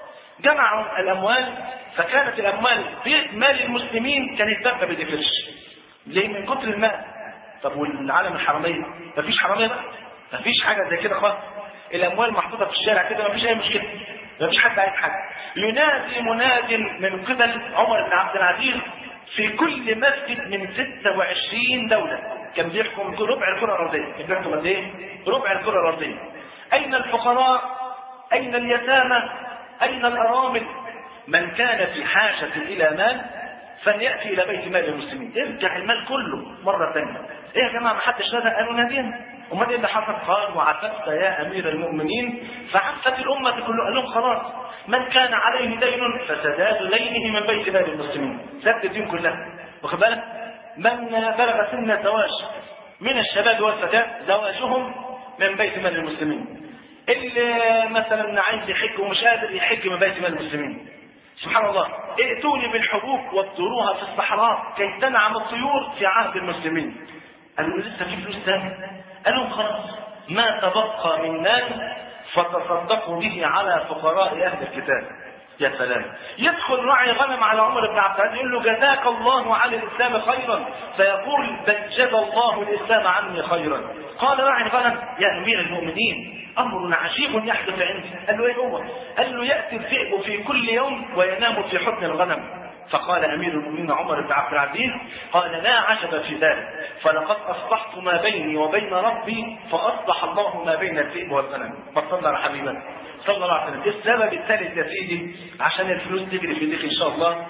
جمعوا الأموال، فكانت الأموال بيت مال المسلمين كان يتبقى بدفرش. ليه؟ من كتر المال. طب والعالم الحرامية مفيش حرامية بقى، مفيش حاجة زي كده خالص، الأموال محطوطة في الشارع كده مفيش أي مشكلة، مفيش حد عايز حاجة. ينادي مناد من قبل عمر بن عبد العزيز في كل مسجد من ستة وعشرين دولة، كان بيحكم ربع الكرة الأرضية. كان بيحكم قد إيه؟ ربع الكرة الأرضية. أين الفقراء؟ أين اليتامى؟ أين الأرامل؟ من كان في حاجة إلى مال فليأتي إلى بيت مال المسلمين. ارجع المال كله مرة ثانية. إيه يا جماعة ما حدش نادى؟ قالوا نادينا. أمال إيه اللي حصل؟ قال: وعففت يا أمير المؤمنين فعفت الأمة كلها. قال لهم خلاص من كان عليه دين فسداد دينه من بيت مال المسلمين، سد الدين كلها. واخد بالك؟ من بلغ سن الزواج من الشباب والفتاة زواجهم من بيت مال المسلمين. اللي مثلا عايز يحج ومش قادر يحج من بيت مال المسلمين. سبحان الله. ائتوني بالحبوب وابذروها في الصحراء كي تنعم الطيور في عهد المسلمين. قالوا لسه في فلوس ثاني؟ قالوا خلاص ما تبقى من مال فتصدقوا به على فقراء اهل الكتاب. يا سلام. يدخل راعي غنم على عمر بن عبد العزيز يقول له: جزاك الله عن الاسلام خيرا، فيقول: بل جزى الله الاسلام عني خيرا. قال راعي الغنم: يا امير المؤمنين امر عجيب يحدث عندي. قال له: ايه هو؟ قال له: ياتي الذئب في كل يوم وينام في حضن الغنم. فقال امير المؤمنين عمر بن عبد العزيز: قال لا عجب في ذلك، فلقد اصلحت ما بيني وبين ربي فاصلح الله ما بين الذئب والغنم. فصلى على حبيبنا صلى الله عليه وسلم. السبب الثالث يا سيدي عشان الفلوس تجري في ايديك ان شاء الله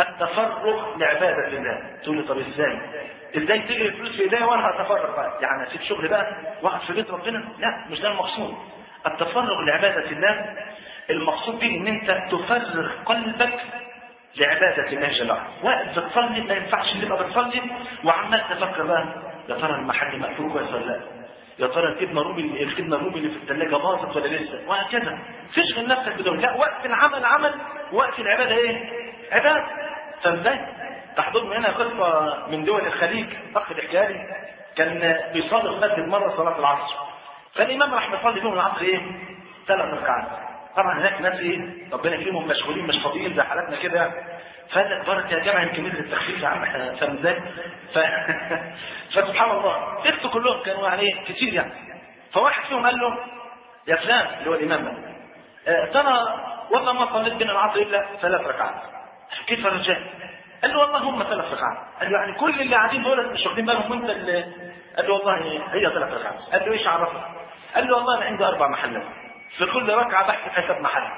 التفرغ لعباده الله. تقول لي: طب ازاي؟ ازاي تجري الفلوس في ايديا وانا هتفرغ بقى؟ يعني اسيب شغل بقى واقعد في بيت ربنا؟ لا، مش ده المقصود. التفرغ لعباده الله المقصود به ان انت تفرغ قلبك لعبادة الله جل وعلا. واقف بتصلي ما ينفعش تبقى بتصلي وعمال تفكر بقى: يا ترى المحل مقفول كويس ولا لا؟ يا ترى الجبنه الرومي الجبنه الرومي اللي في الثلاجه باظت ولا لسه؟ وهكذا. تشغل نفسك بدون. لا، وقت العمل عمل، وقت العباده ايه؟ عباده. فازاي؟ تحضرني هنا قصه من دول الخليج، اخ الحكاري كان بيصلي في مسجد مره صلاه العصر، فالامام راح يصلي فيهم العصر ايه؟ ثلاث ركعات. طبعا هناك ناس ايه ربنا يكرمهم مشغولين مش فاضيين زي حالاتنا كده، فقال لك بركه يا جماعه يمكن نزل التخفيف يا عم احنا فاهم ازاي؟ ف... فسبحان الله اخته كلهم كانوا عليه كتير يعني. فواحد فيهم قال له يا فلان اللي هو الامام ده اه ترى والله ما صليت بين العصر الا ثلاث ركعات. كيف يا رجال؟ قال له والله هم ثلاث ركعات. قال له يعني كل اللي قاعدين دول مش واخدين بالهم وانت اللي... قال له والله هي ثلاث ركعات. قال له ايش عرفك؟ قال له والله انا عندي اربع محلات في كل ركعه بحسب حساب محل.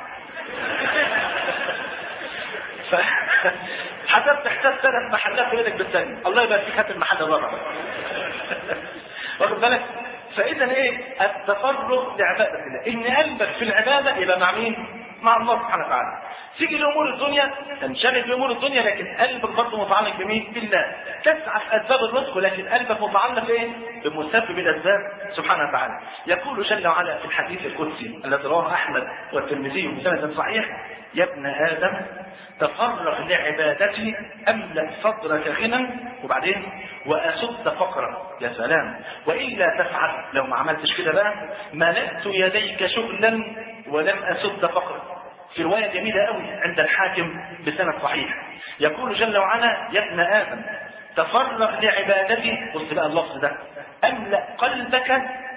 ف... حسبت حساب ثلاث محلات في ايدك بالثانيه، الله يبارك فيك هات المحل الرابع. واخد بالك؟ فاذا ايه التفرغ لعباده الله، ان قلبك في العباده يبقى مع مين؟ مع الله سبحانه وتعالى. تيجي لامور الدنيا تنشغل بامور الدنيا لكن قلبك برضه متعلق بمين؟ بالله. تسعى في اسباب الرزق لكن قلبك متعلق ايه؟ بمسبب الاسباب سبحانه وتعالى. يقول جل وعلا في الحديث القدسي الذي رواه احمد والترمذي بسند صحيح: يا ابن ادم تفرغ لعبادتي املا صدرك غنى وبعدين واسد فقرا. يا سلام، والا تفعل لو ما عملتش كده بقى ملأت يديك شغلا ولم اسد فقرا. في روايه جميله قوي عند الحاكم بسند صحيح يقول جل وعلا: يا ابن ادم تفرغ لعبادتي، بص بقى اللفظ ده، املا قلبك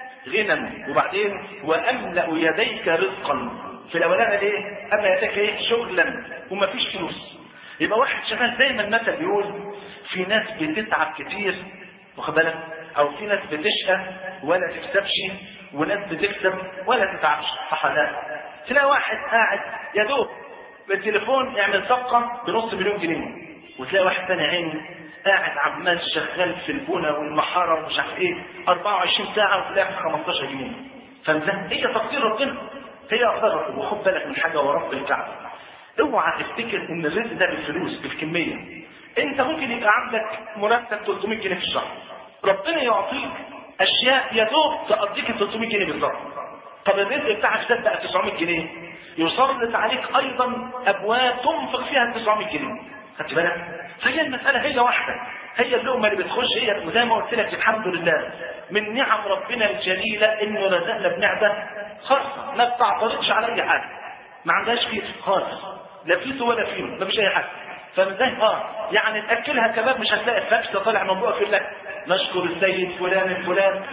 غنى وبعدين واملا يديك رزقا. في الاولاني ايه؟ املا يديك ايه؟ شغلا ومفيش فلوس. يبقى واحد شغال زي ما المثل بيقول في ناس بتتعب كتير واخد بالك، او في ناس بتشقى ولا تكسبش وناس بتكسب ولا تتعبش. صح ولا لا؟ تلاقي واحد قاعد يا دوب بالتليفون يعمل صفقه بنص مليون جنيه، وتلاقي واحد ثاني عيني قاعد عمال شغال في البنى والمحاره ومش عارف ايه أربعة وعشرين ساعه وتلاقي خمستاشر جنيه. فده هي تقدير ربنا، هي اقدار ربنا. وخد بالك من حاجه ورب الكعبه، اوعى تفتكر ان الرزق ده بالفلوس بالكميه. انت ممكن يبقى عندك مرتب ثلاثمية جنيه في الشهر، ربنا يعطيك اشياء يا دوب تقضيك ال ثلاثمية جنيه بالظبط. طب الرزق بتاعك ده بقى تسعمية جنيه، يسلط عليك ايضا ابواب تنفق فيها ال تسعمية جنيه. خدت بالك؟ فهي المساله هي واحده، هي اللقمه اللي بتخش هي. وزي ما قلت لك الحمد لله من نعم ربنا الجليله انه رزقنا بنعمه خاصه ما بتعترضش على اي حاجه، ما عندهاش كيس خالص، لا فيس ولا فينو، ما فيش اي حاجه. فازاي اه يعني تاكلها كباب مش هتلاقي الفاكس طالع من بقك يقول لك نشكر السيد فلان الفلان.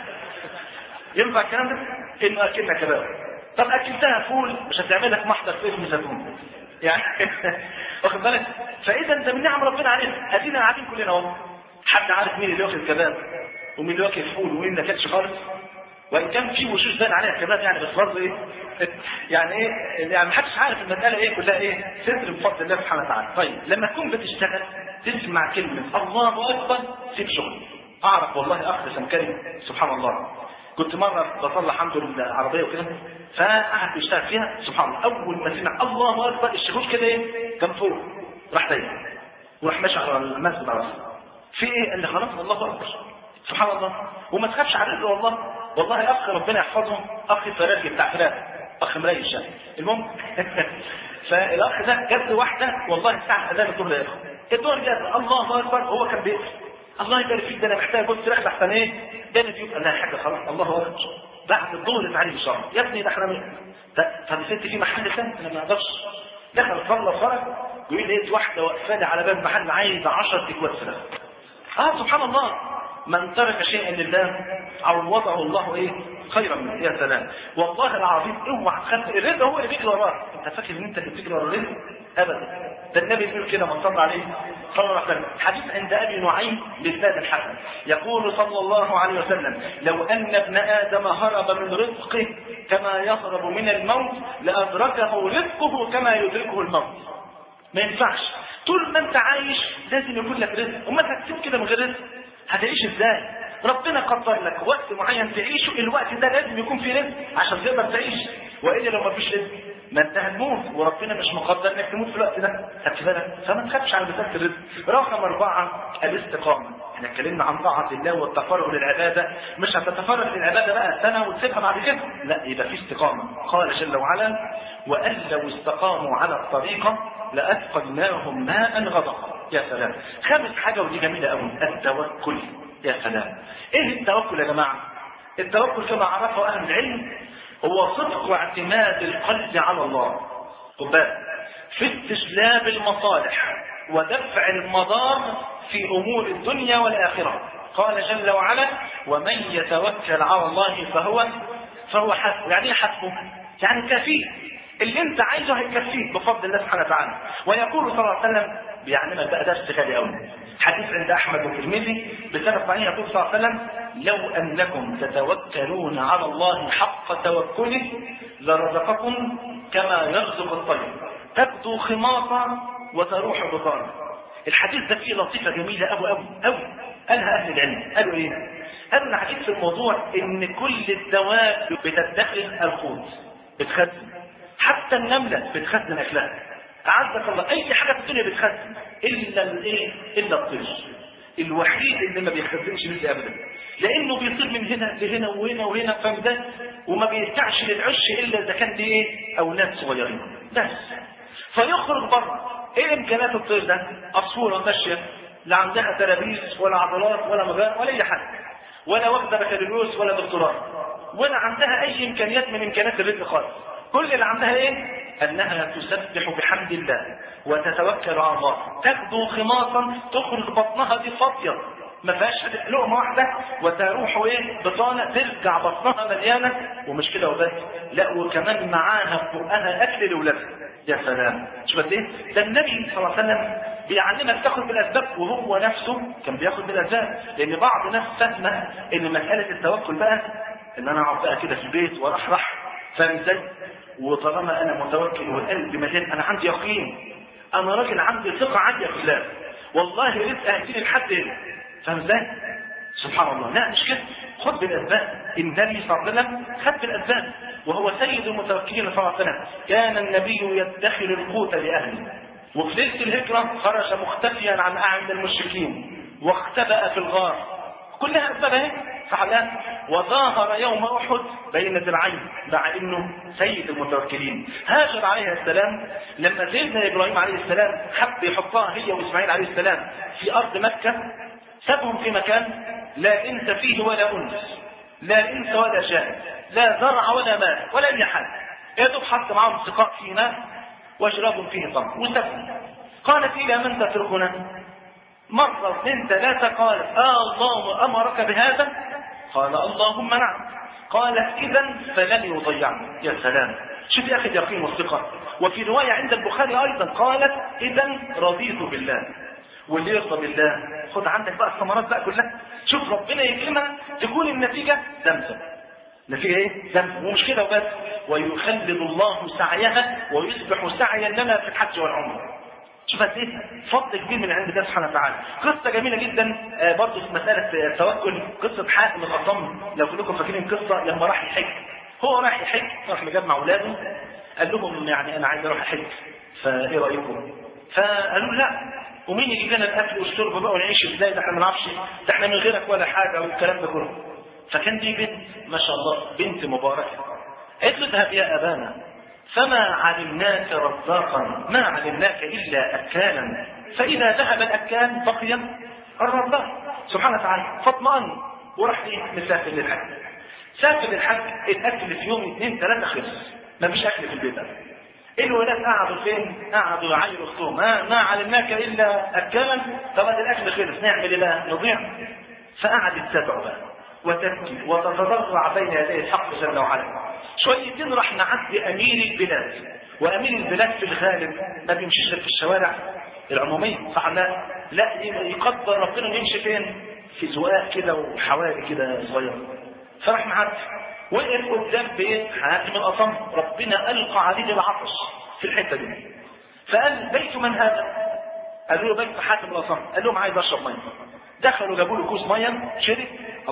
ينفع الكلام ده؟ انه اكلنا كباب. طب اكلتها فول مش هتعمل لك محضر في اسم زيتون يعني. واخد بالك؟ فاذا انت من نعم ربنا علينا. ادينا قاعدين كلنا والله، حد عارف مين اللي واكل كباب ومين اللي واكل فول ومين ما كانش خالص؟ وان كان في وشوش باين عليها كباب يعني، بس برضه ايه يعني ايه يعني ما حدش عارف المساله ايه كلها ايه ستر بفضل الله سبحانه وتعالى. طيب لما تكون بتشتغل تسمع كلمه الله اكبر سيب شغل. اعرف والله اخ سمكري سبحان الله، كنت مره بصلح عنده العربيه وكده فقعد يشتغل فيها سبحان الله، اول ما سمع الله اكبر الشغل كده ايه كان فوق راح تاني وراح ماشي على المسجد على راسه. في ايه؟ قال لي خلاص الله اكبر سبحان الله. وما تخافش على رزقه والله، والله اخ ربنا يحفظهم، اخ فراخي بتاع فراخ اخ مريش يعني. المهم فالاخ ده جاب له واحده والله الساعه اذان الظهر يا اخو، الظهر جاب الله اكبر هو كان بيقف الله يبارك فيك ده انا محتاج قلت ريح احسن ايه ده نجيب انا حاجه خلاص الله اكبر بعد الظهر تعالي ان شاء الله يا ابني ده احنا طب الست في محل ثاني انا ما اقدرش. دخل صلى وخرج ويقول لقيت واحده واقفه لي على باب محل عايزه عشرة اكواب فراخ. اه سبحان الله، من ترك شيئا لله عوضه الله ايه خيرا منه. يا سلام والله العظيم اوعى تخاف، الرزق هو اللي بيجري وراك. انت فاكر ان انت اللي بتجري ورا الرزق؟ ابدا، ده النبي بيقول كده من صلى عليه صلى الله عليه وسلم. حديث عند ابي نعيم باسناد الحسن يقول صلى الله عليه وسلم: لو ان ابن ادم هرب من رزقه كما يهرب من الموت لادركه رزقه كما يدركه الموت. ما ينفعش طول ما انت عايش لازم يكون لك رزق، وما تكتب كده من غير رزق هتعيش ازاي؟ ربنا قدر لك وقت معين تعيشه، الوقت ده لازم يكون فيه رزق عشان تقدر تعيش، والا لو ما فيش رزق ما انت هتموت، وربنا مش مقدر انك تموت في الوقت ده. خدت بالك؟ فما تخافش على مساله الرزق. رقم اربعه الاستقامه. احنا اتكلمنا عن طاعه الله والتفرغ للعباده، مش هتتفرغ للعباده بقى سنه وتسيبها بعد كده، لا يبقى في استقامه. قال جل وعلا: وان لو استقاموا على الطريقه لاسقيناهم ماء غدقا. يا سلام. خامس حاجه ودي جميله قوي، التوكل. يا سلام. ايه التوكل يا جماعه؟ التوكل كما عرفه اهل العلم هو صدق اعتماد القلب على الله. خد بالك، في استجلاب المصالح ودفع المضار في امور الدنيا والاخره. قال جل وعلا: ومن يتوكل على الله فهو فهو حسبه. يعني ايه حسبه؟ يعني كافيه، اللي انت عايزه هيكفيك بفضل الله سبحانه وتعالى. ويقول صلى الله عليه وسلم، بيعلمك بقى درس غالي قوي، حديث عند احمد والترمذي بسند صحيح، يقول صلى الله عليه وسلم: لو انكم تتوكلون على الله حق توكله لرزقكم كما يرزق الطير تبدو خماصا وتروح بطانا. الحديث ده فيه لطيفه جميله قوي قوي قوي، قالها اهل العلم. قالوا ايه؟ قالوا الحديث في الموضوع ان كل الدواب بتدخل القوت، بتخزن، حتى النمله بتخزن اكلها. اعزك الله، اي حاجه في الدنيا بتخزن الا الايه؟ الا الطير الوحيد اللي ما بيخزنش رزق ابدا، لانه بيطير من هنا لهنا وهنا وهنا، فاهم ده؟ وما بيرجعش للعش الا اذا كان ليه ايه؟ اولاد صغيرين بس. فيخرج بره. ايه امكانيات الطير ده؟ عصفوره ماشيه، لا عندها ترابيز ولا عضلات ولا مجال ولا اي حاجه، ولا واخده بكالوريوس ولا دكتوراه، ولا عندها اي امكانيات من امكانيات الرزق خالص. كل اللي عندها ايه؟ انها تسبح بحمد الله وتتوكل على الله. تغدو خماصا، تخرج بطنها دي فاضيه ما فيهاش لقمه واحده، وتروح ايه؟ بطانه، ترجع بطنها مليانه. ومش كده وبس، لا وكمان معاها في بقها اكل لاولادها. يا سلام، شوف قد ايه ده النبي صلى الله عليه وسلم بيعلمك تاخد بالاسباب، وهو نفسه كان بياخد بالاسباب. لان بعض الناس فاهمه ان مساله التوكل بقى ان انا اقعد بقى كده في البيت وارحرح، فاهم ازاي؟ وطالما انا متوكل والقلب مليان، انا عندي يقين، انا راجل عندي ثقه عاليه في الله، والله رزق هيجيلي لحد هنا، فاهم ازاي؟ سبحان الله. لا مش كده، خد بالاسباب. النبي صلى الله عليه وسلم خد بالاسباب، وهو سيد المتوكلين صلى الله عليه وسلم. كان النبي يدخر القوت لاهله، وفي ليله الهجره خرج مختفيا عن اعين المشركين واختبأ في الغار. كلها اسباب اهي، صح ولا؟ وظاهر يوم احد بين ذراعين، مع انه سيد المتوكلين. هاجر عليه السلام لما سيدنا ابراهيم عليه السلام حب يحطها هي واسماعيل عليه السلام في ارض مكه، سابهم في مكان لا انس فيه ولا انس، لا انس ولا شاهد، لا زرع ولا ماء ولا اي حاجه، يا دوب حط معهم سقاء فيه ماء واشراب فيه طعم وسكن. قالت: الى من تتركنا؟ مرة اثنين ثلاثة قالت: آه الله أمرك بهذا؟ قال: اللهم نعم. قالت: إذا فلن يضيعني. يا سلام، شوف يا أخي اليقين والثقة. وفي رواية عند البخاري أيضا قالت: إذا رضيت بالله. واللي يرضى بالله خد عندك بقى الثمرات بقى كلها. شوف ربنا يكرمها تكون النتيجة زمزم. نتيجة ايه؟ زمزم. ومش كده وبس، ويخلد الله سعيها ويصبح سعيا لنا في الحج والعمرة. شوف ايه فضل كبير من عند الله سبحانه وتعالى. قصه جميله جدا آه برضه في مساله التوكل، قصه حاتم الأصم. لو كلكم فاكرين القصه، لما راح يحج، هو راح يحج، راح مجمع اولاده، قال لهم يعني انا عايز اروح احج، فايه رايكم؟ فقالوا لا، ومين يجيب لنا الاكل والشرب بقى ونعيش ازاي؟ ده احنا ما نعرفش، ده احنا من غيرك ولا حاجه والكلام ده كله. فكان دي بنت ما شاء الله، بنت مباركه، قالت له: اذهب يا ابانا فما علمناك رزاقا، ما علمناك إلا أكالا، فإذا ذهب الأكال بقي الرزاق سبحانه وتعالى. فاطمئن وراح إيه؟ مسافر للحج. سافر للحج، الأكل في يوم اثنين ثلاثة خلص، ما فيش أكل في البيت. الولاد قعدوا فين؟ قعدوا يعيروا أختهم: ما ما علمناك إلا أكالا، طب الأكل خلص نعمل إيه بقى؟ نضيع. فقعدت تدعو بقى وتبكي وتتضرع بين يدي الحق جل وعلا. شويتين راح نعدي امير البلاد، وامير البلاد في الغالب ما بيمشيش غير في الشوارع العموميه، صح لا؟ لا يقدر ربنا يمشي فين؟ في زواق كده وحوالي كده صغيره. فراح معدي، وقف قدام بيت حاتم الأصم، ربنا القى عليه العطش في الحته دي. فقال: بيت من هذا؟ قالوا له: بيت حاتم الأصم. قال لهم: عايز اشرب ميه. دخلوا جابوا له كوز ميه، شرب.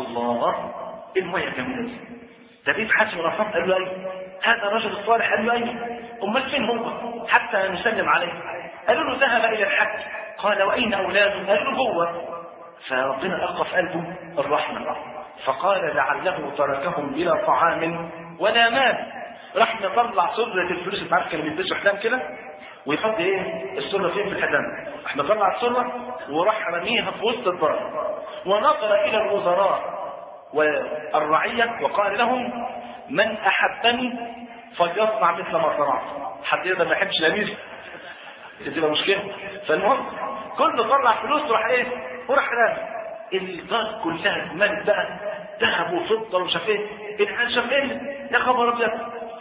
الله، الميه جميله، ده بيت حاتم الأصم. قال له: ايوه. هذا الرجل الصالح. قال له: ايوه. امال فين هو حتى نسلم عليه؟ قالوا له: ذهب الى الحج. قال: واين اولاده؟ قال له: جوه. فربنا القى في قلبه الرحمه، فقال: لعله تركهم بلا طعام ولا مال. راح نطلع سره الفلوس، انت عارف كانوا بيلبسوا حزام كده ويحط ايه السره فين في الحزام، احنا طلع السره وراح رميها في وسط الدار. ونظر الى الوزراء والرعية وقال لهم من أحبني فليصنع مثل ما صنعت. حد يقدر ما يحبش الأمير تبقى مشكلة. فالمهم كله طلع فلوس وراح ايه وراح رامي. الدار كلها اتملت بقى ذهب وفضة ومش عارف ايه. الحاج شاف ايه يا خبر ابيض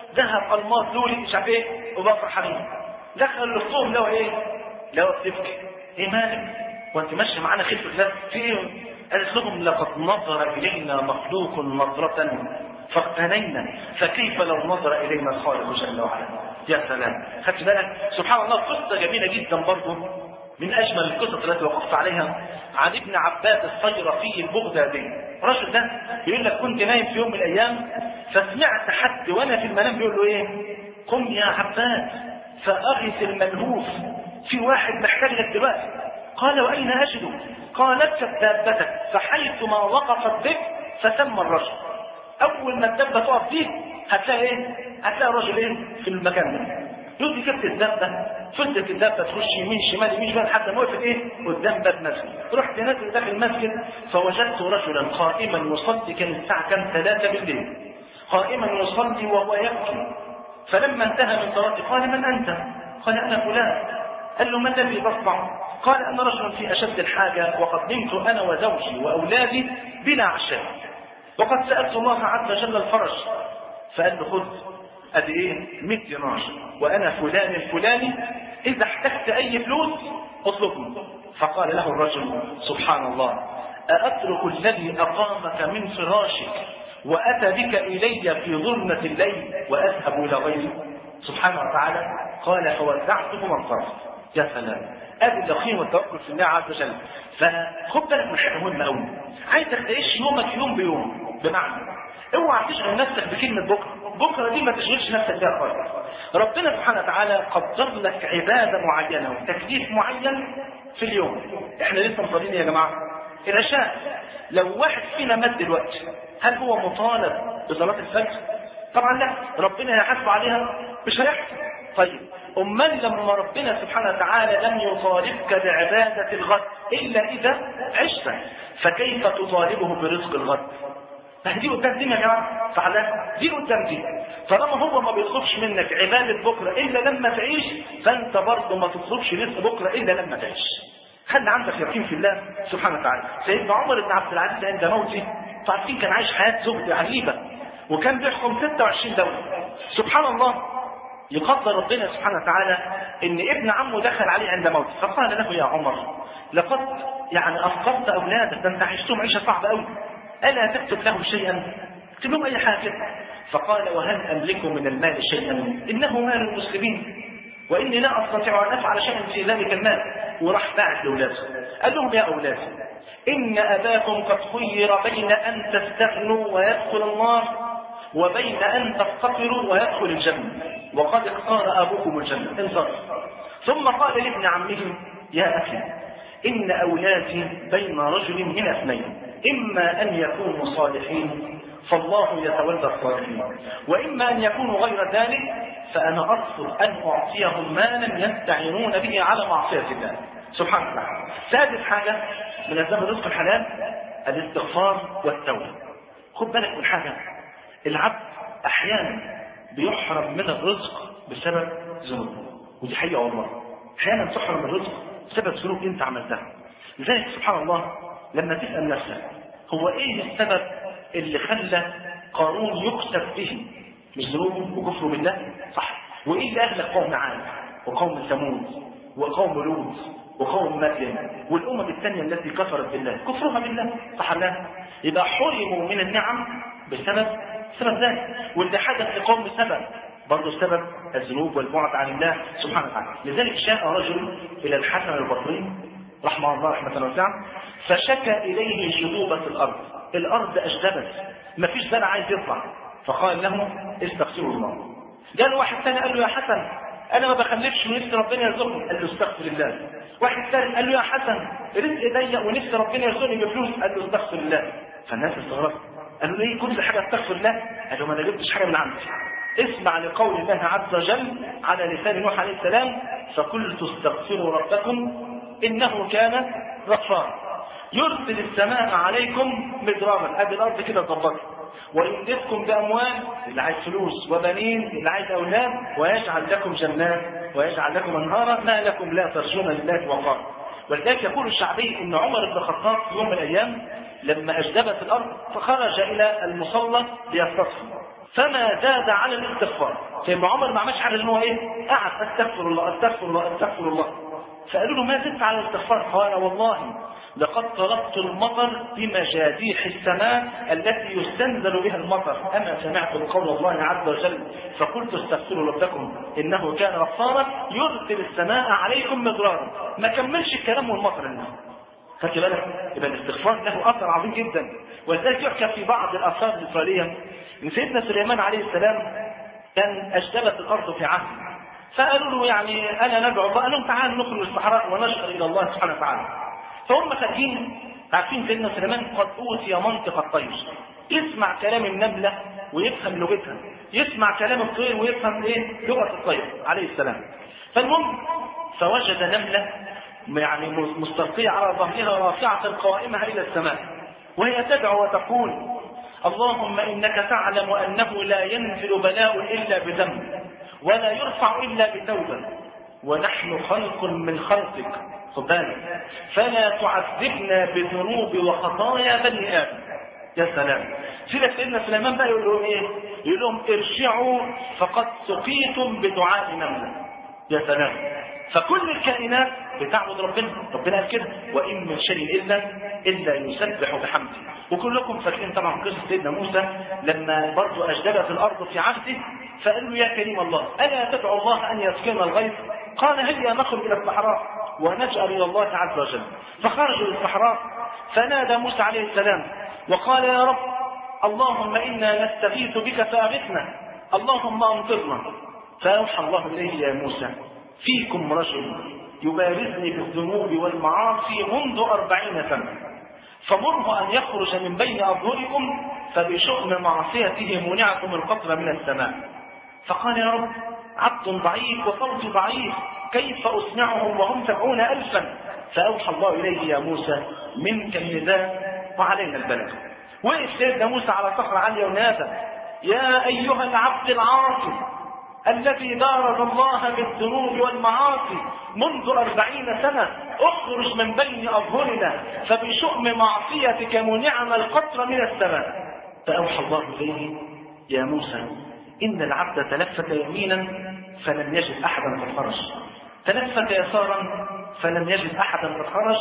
ذهب الماس لولي مش عارف ايه وبقى فرحانين. دخل الاخطوم لو ايه لو تبكي ايه مالك وانت ماشي معانا خلف الله في ايه؟ قالت لهم لقد نظر الينا مخلوق نظرة فاغتنينا فكيف لو نظر الينا الخالق جل وعلا. يا سلام. خدت بالك سبحان الله قصة جميلة جدا برضه من اجمل القصص التي وقفت عليها عن ابن عباس الصيرفي البغدادي. الرجل ده بيقول لك كنت نايم في يوم من الايام فسمعت حد وانا في المنام بيقول له ايه قم يا عباس فاغث الملهوف في واحد محتاجك دلوقتي. قال واين اجده؟ قال اركب دابتك فحيثما وقفت بك فسمى الرجل. اول ما الدابه تقف بيك هتلاقي ايه هتلاقي الرجل ايه في المكان ده. يقول لي جبت الدابه فضلت الدابه تخش يمين شمال يمين شمال حتى ما وقفت ايه قدام باب مسجد. رحت نازل داخل المسجد فوجدت رجلا قائما يصلي. كان الساعه كان ثلاثة بالليل قائما يصلي وهو يبكي. فلما انتهى من صلاته قال من انت؟ قال انا فلان. قال له ما الذي تصنع؟ قال انا رجل في اشد الحاجه وقد نمت انا وزوجي واولادي بلا عشاء وقد سالت الله عز وجل الفرج. فقال له خذ ادي ايه مئة دينار وانا فلان الفلاني اذا احتجت اي فلوس اطلبني. فقال له الرجل سبحان الله أأترك الذي أقامك من فراشك وأتى بك إلي في ظلمة الليل وأذهب إلى غيري سبحانه وتعالى. قال فودعته وانصرف. يا سلام. ادي اليقين والتوكل في الله عز وجل. فخد بالك من حاجه مهمه قوي. عايزك تعيش يومك يوم بيوم. بمعنى اوعى تشغل نفسك بكلمه بكره. بكره دي ما تشغلش نفسك بيها خالص. ربنا سبحانه وتعالى قدر لك عباده معينه وتكليف معين في اليوم. احنا لسه مصلين يا جماعه العشاء. لو واحد فينا مات دلوقتي هل هو مطالب بصلاه الفجر؟ طبعا لا. ربنا هيحاسب عليها مش هيحصل. طيب امال لما ربنا سبحانه وتعالى لم يطالبك بعباده الغد الا اذا عشت فكيف تطالبه برزق الغد؟ دي قدام دي يا جماعه صح لا دي قدام دي. طالما هو ما بيطلبش منك عباده بكره الا لما تعيش فانت برضه ما تطلبش رزق بكره الا لما تعيش. خلي عندك يقين في الله سبحانه وتعالى. سيدنا عمر بن عبد العزيز عند موته عارفين كان عايش حياه زهد عجيبه وكان بيحكم ستة وعشرين دوله. سبحان الله يقدر ربنا سبحانه وتعالى ان ابن عمه دخل عليه عند موته فقال له يا عمر لقد يعني افقدت اولادك ده انت عشتهم عيشه صعبه قوي الا تكتب لهم شيئا؟ اكتب لهم اي حاجه. فقال وهل املك من المال شيئا؟ انه مال المسلمين واني لا استطيع ان افعل شيئا في ذلك المال. وراح باعت لاولاده قال لهم يا اولاد ان اباكم قد خير بين ان تستغنوا ويدخل النار وبين ان تفتقروا ويدخل الجنه وقد اختار ابوكم الجنه انصرف. ثم قال لابن عمه يا اخي ان اولادي بين رجل من اثنين اما ان يكونوا صالحين فالله يتولى الصالحين واما ان يكونوا غير ذلك فانا ارفض ان اعطيهم مالا يستعينون به على معصيه الله سبحانه وتعالى. سادس حاجه من اسباب الرزق الحلال الاستغفار والتوبه. خد بالك من حاجه العبد احيانا بيحرم من الرزق بسبب ذنوب ودي حقيقه والله. احيانا تحرم الرزق بسبب ذنوب انت عملتها. لذلك سبحان الله لما تسال نفسك هو ايه السبب اللي خلى قارون يكتب به مش ذنوبه وكفره بالله صح؟ وايه اللي اهلك قوم عاد وقوم ثمود وقوم لوط وقوم مدين والامم الثانيه التي كفرت بالله كفرها بالله صح لا؟ يبقى حرموا من النعم بسبب سبب ذلك. واللي حدث لقوم سبب برضه سبب الذنوب والبعد عن الله سبحانه وتعالى. لذلك جاء رجل الى الحسن البصري رحمه الله رحمه واسعه فشكى اليه شذوبه الارض. الارض اجدبت ما فيش زرع عايز يطلع فقال له استغفروا الله. جاء واحد ثاني قال له يا حسن انا ما بخلفش ونفسي ربنا يرزقني قال له استغفر الله. واحد ثاني قال له يا حسن رزق ضيق ونفسي ربنا يرزقني بفلوس قال له استغفر الله. فالناس استغربت قالوا ليه كل حاجه استغفر الله؟ قال له ما انا جبتش حاجه من عندي. اسمع لقول الله عز وجل على لسان نوح عليه السلام فقلت استغفروا ربكم انه كان غفارا. يرسل السماء عليكم مدرارا، ادي الارض كده ظبطت، ويمددكم باموال اللي عايز فلوس، وبنين اللي عايز اولاد، ويجعل لكم جنات ويجعل لكم انهارا ما لكم لا ترجون لله وقارا. ولذلك يقول الشعبي ان عمر بن الخطاب في يوم من الايام لما اجدبت الارض فخرج الى المصلى ليستسقي، فما زاد على الاستغفار. سيدنا عمر ما عملش حاجه ان هو ايه؟ قعد استغفر الله استغفر الله استغفر الله. فقالوا له ما زدت على الاستغفار؟ قال والله لقد طلبت المطر بمجاديح السماء التي يستنزل بها المطر، اما سمعت قول الله عز وجل فقلت استغفروا ربكم انه كان غفارا يرسل السماء عليكم مدرارا. ما كملش الكلام والمطر اللي خدت بالك؟ يبقى الاستغفار له اثر عظيم جدا. ولذلك يحكى في بعض الاثار الاسرائيليه ان سيدنا سليمان عليه السلام كان اجدبت الارض في عهد، فقالوا له يعني انا ندعو الله، قال لهم تعالوا نخرج الصحراء ونشكر الى الله سبحانه وتعالى. فهم خارجين عارفين سيدنا سليمان قد اوتي منطق الطير، يسمع كلام النمله ويفهم لغتها، يسمع كلام الطير ويفهم ايه لغه الطير عليه السلام. فالمهم فوجد نمله يعني مستلقيه على ظهرها رافعه قوائمها الى السماء، وهي تدعو وتقول اللهم انك تعلم انه لا ينزل بلاء الا بذنب ولا يرفع الا بتوبه، ونحن خلق من خلقك خد بالك فلا تعذبنا بذنوب وخطايا بني ادم. يا سلام. سيدنا سيدنا سليمان بقى يقول لهم ايه؟ يقول لهم ارجعوا فقد سقيتم بدعاء نمله. يا سلام. فكل الكائنات بتعبد ربنا، ربنا قال كده وان من شيء الا الا يسبح بحمده. وكلكم فاكرين طبعا قصه سيدنا موسى لما برضه اجدبت الارض في عهده، فقال له يا كريم الله الا تدعو الله ان يسقينا الغيث؟ قال هيا نخرج الى الصحراء ونجأر الى الله عز وجل. فخرجوا الى الصحراء فنادى موسى عليه السلام وقال يا رب اللهم انا نستغيث بك فاغثنا اللهم امطرنا. فاوحى الله اليه يا موسى فيكم رجل يبارزني بالذنوب والمعاصي منذ أربعين سنة، فمره أن يخرج من بين أظهركم فبشؤم معصيته منعكم القطر من السماء. فقال يا رب عبد ضعيف وصوت ضعيف كيف أسمعهم وهم سبعون ألفا؟ فأوحى الله إليه يا موسى منك النداء وعلينا البلاغ. وقف سيدنا موسى على صخرة عالية ونادى يا أيها العبد العاصي الذي بارز الله بالذنوب والمعاصي منذ أربعين سنة اخرج من بين أظهرنا فبشؤم معصيتك منعنا القطر من السماء. فأوحى الله إليه يا موسى إن العبد تلفت يمينا فلم يجد أحدا قد خرج، تلفت يسارا فلم يجد أحدا قد خرج،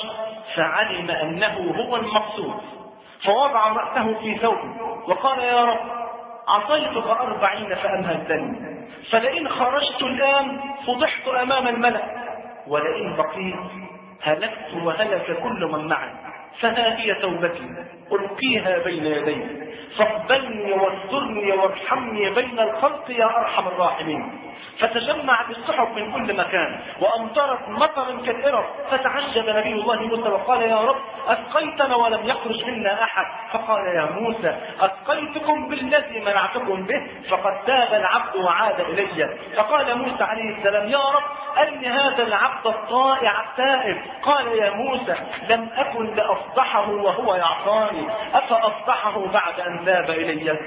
فعلم أنه هو المقصود فوضع رأسه في ثوبه وقال يا رب عصيتك أربعين فأمهلتني، فلئن خرجت الآن فضحت أمام الملأ، ولئن بقيت هلكت وهلك كل من معي، فها هي توبتي ألقيها بين يديك فاقبلني واسترني وارحمني بين الخلق يا أرحم الراحمين. فتجمعت السحب من كل مكان وأمطرت مطرا كالإرب، فتعجب نبي الله موسى وقال يا رب أسقيتنا ولم يخرج منا أحد. فقال يا موسى أسقيتكم بالذي منعتكم به فقد تاب العبد وعاد إلي. فقال موسى عليه السلام يا رب أرني هذا العبد الطائع التائب. قال يا موسى لم أكن لأفضحه وهو يعصاني أفأفضحه بعد أن تاب إلي؟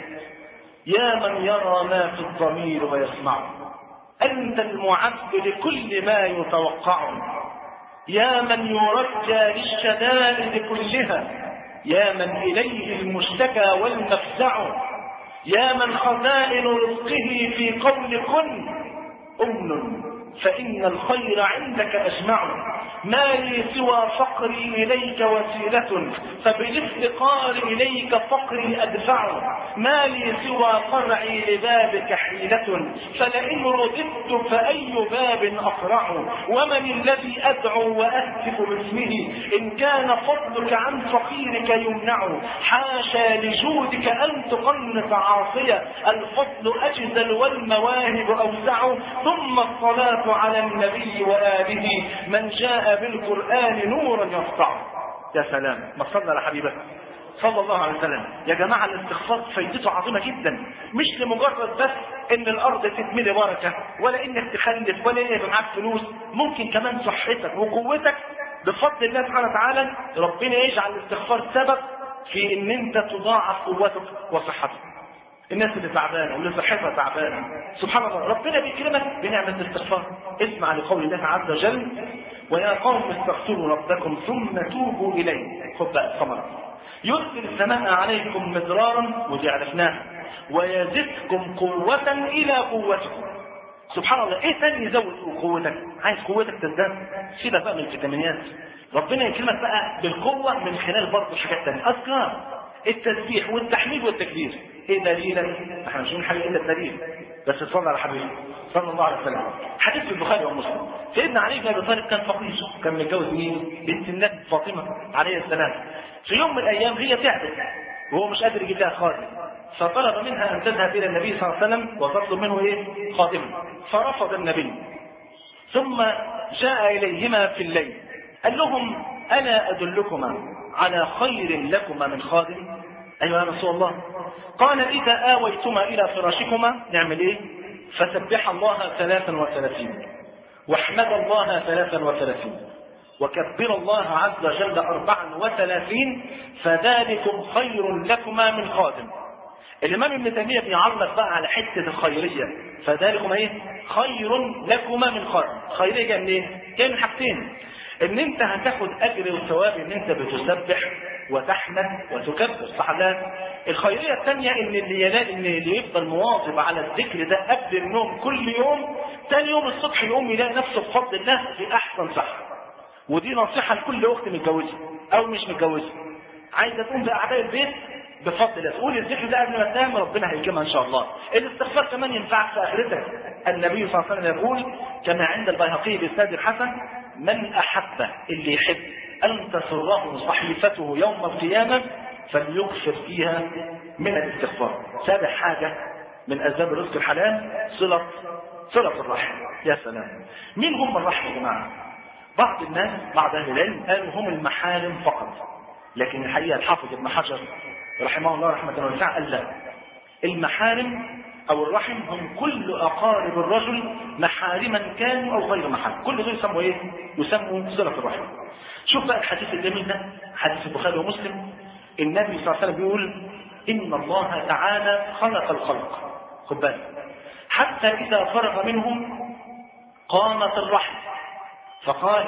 يا من يرى ما في الضمير ويسمعه أنت المعد لكل ما يتوقع، يا من يرجى للشدائد كلها، يا من إليه المشتكى والمفزع، يا من خزائن رزقه في قول كن أمن فإن الخير عندك أجمع، ما لي سوى فقري إليك وسيلة فبالافتقار إليك فقري أدفع، ما لي سوى قرعي لبابك حيلة فلئن رددت فأي باب أقرع، ومن الذي أدعو وأهتف باسمه إن كان فضلك عن فقيرك يمنع، حاشا لجودك أن تقنط عاصية الفضل أجزل والمواهب أوسع، ثم الصلاة على النبي وآله من جاء بالقرآن نورا يسطع. يا سلام ما صلى على حبيبك صلى الله عليه وسلم. يا جماعة الاستغفار فايدته عظيمة جدا، مش لمجرد بس ان الارض تتملي بركة ولا انك تخلف ولا انك معاك فلوس، ممكن كمان صحتك وقوتك بفضل الله سبحانه وتعالى ربنا يجعل الاستغفار سبب في ان انت تضاعف قوتك وصحتك. الناس اللي تعبانه واللي صحتها تعبانه سبحان الله ربنا بيكرمك بنعمه الاستغفار. اسمع لقول الله عز وجل: ويا قوم استغفروا ربكم ثم توبوا اليه. خد بقى الثمره: يرسل السماء عليكم مدرارا، ودي عرفناها، ويزدكم قوه الى قوتكم. سبحان الله. ايه تاني يزود قوتك؟ عايز قوتك تزداد؟ سيبك بقى من الفيتامينات، ربنا يكرمك بقى بالقوه من خلال برضه حاجات تانيه، اذكار، التسبيح والتحميد والتكبير. ايه دليلك؟ احنا مش من حاجه الا الدليل، بس صلى على حبيبي صلى الله عليه وسلم. حديث في البخاري ومسلم: سيدنا علي بن ابي طالب كان فقير، كان متجوز مين؟ بنت النبي فاطمه عليه السلام. في يوم من الايام هي تعبت وهو مش قادر يجيب لها خادم، فطلب منها ان تذهب الى النبي صلى الله عليه وسلم وتطلب منه ايه؟ خادما. فرفض النبي، ثم جاء اليهما في الليل قال لهم: الا ادلكما على خير لكما من خادم؟ ايوه يا رسول الله. قال: اذا اويتما الى فراشكما نعمل ايه؟ فسبح الله ثلاثا وثلاثين، واحمد الله ثلاثا وثلاثين، وكبر الله عز وجل أربعا وثلاثين، فذلكم خير لكما من خادم. الإمام ابن تيمية بيعلق بقى على حتة الخيرية، فذلكم ايه؟ خير لكما من خادم. خيرية جاية من ايه؟ جاية من حاجتين: ان انت هتاخد اجر وثواب ان انت بتسبح وتحمد وتكبر، صح لا؟ الخيرية الثانية ان اللي ينال ان اللي يفضل مواظب على الذكر ده قبل النوم كل يوم، ثاني يوم الصبح يقوم يلاقي نفسه بفضل الله في احسن صحة. ودي نصيحة لكل اخت متجوزة او مش متجوزة عايزة تقوم باعباء البيت بفضل الله، تقول الذكر ده قبل ما تنام ربنا هيكرمها ان شاء الله. الاستغفار كمان ينفعك في اخرتك. النبي صلى الله عليه وسلم يقول كما عند البيهقي بإسناد الحسن: من احب، اللي يحب ان تسره صحيفته يوم القيامه فليكثر فيها من الاستغفار. سابع حاجه من اسباب الرزق الحلال صله صله الرحم. يا سلام. مين هم الرحم يا جماعه؟ بعض الناس بعض اهل العلم قالوا هم المحارم فقط، لكن الحقيقه الحافظ ابن حجر رحمه الله رحمه واسعه قال لا، المحارم او الرحم هم كل اقارب الرجل محارما كانوا او غير محارم، كل دول يسموا ايه؟ يسموا صله الرحم. شوف بقى الحديث الجميل ده، حديث البخاري ومسلم. النبي صلى الله عليه وسلم بيقول: ان الله تعالى خلق الخلق، خد بالك، حتى اذا فرغ منهم قامت الرحم فقال: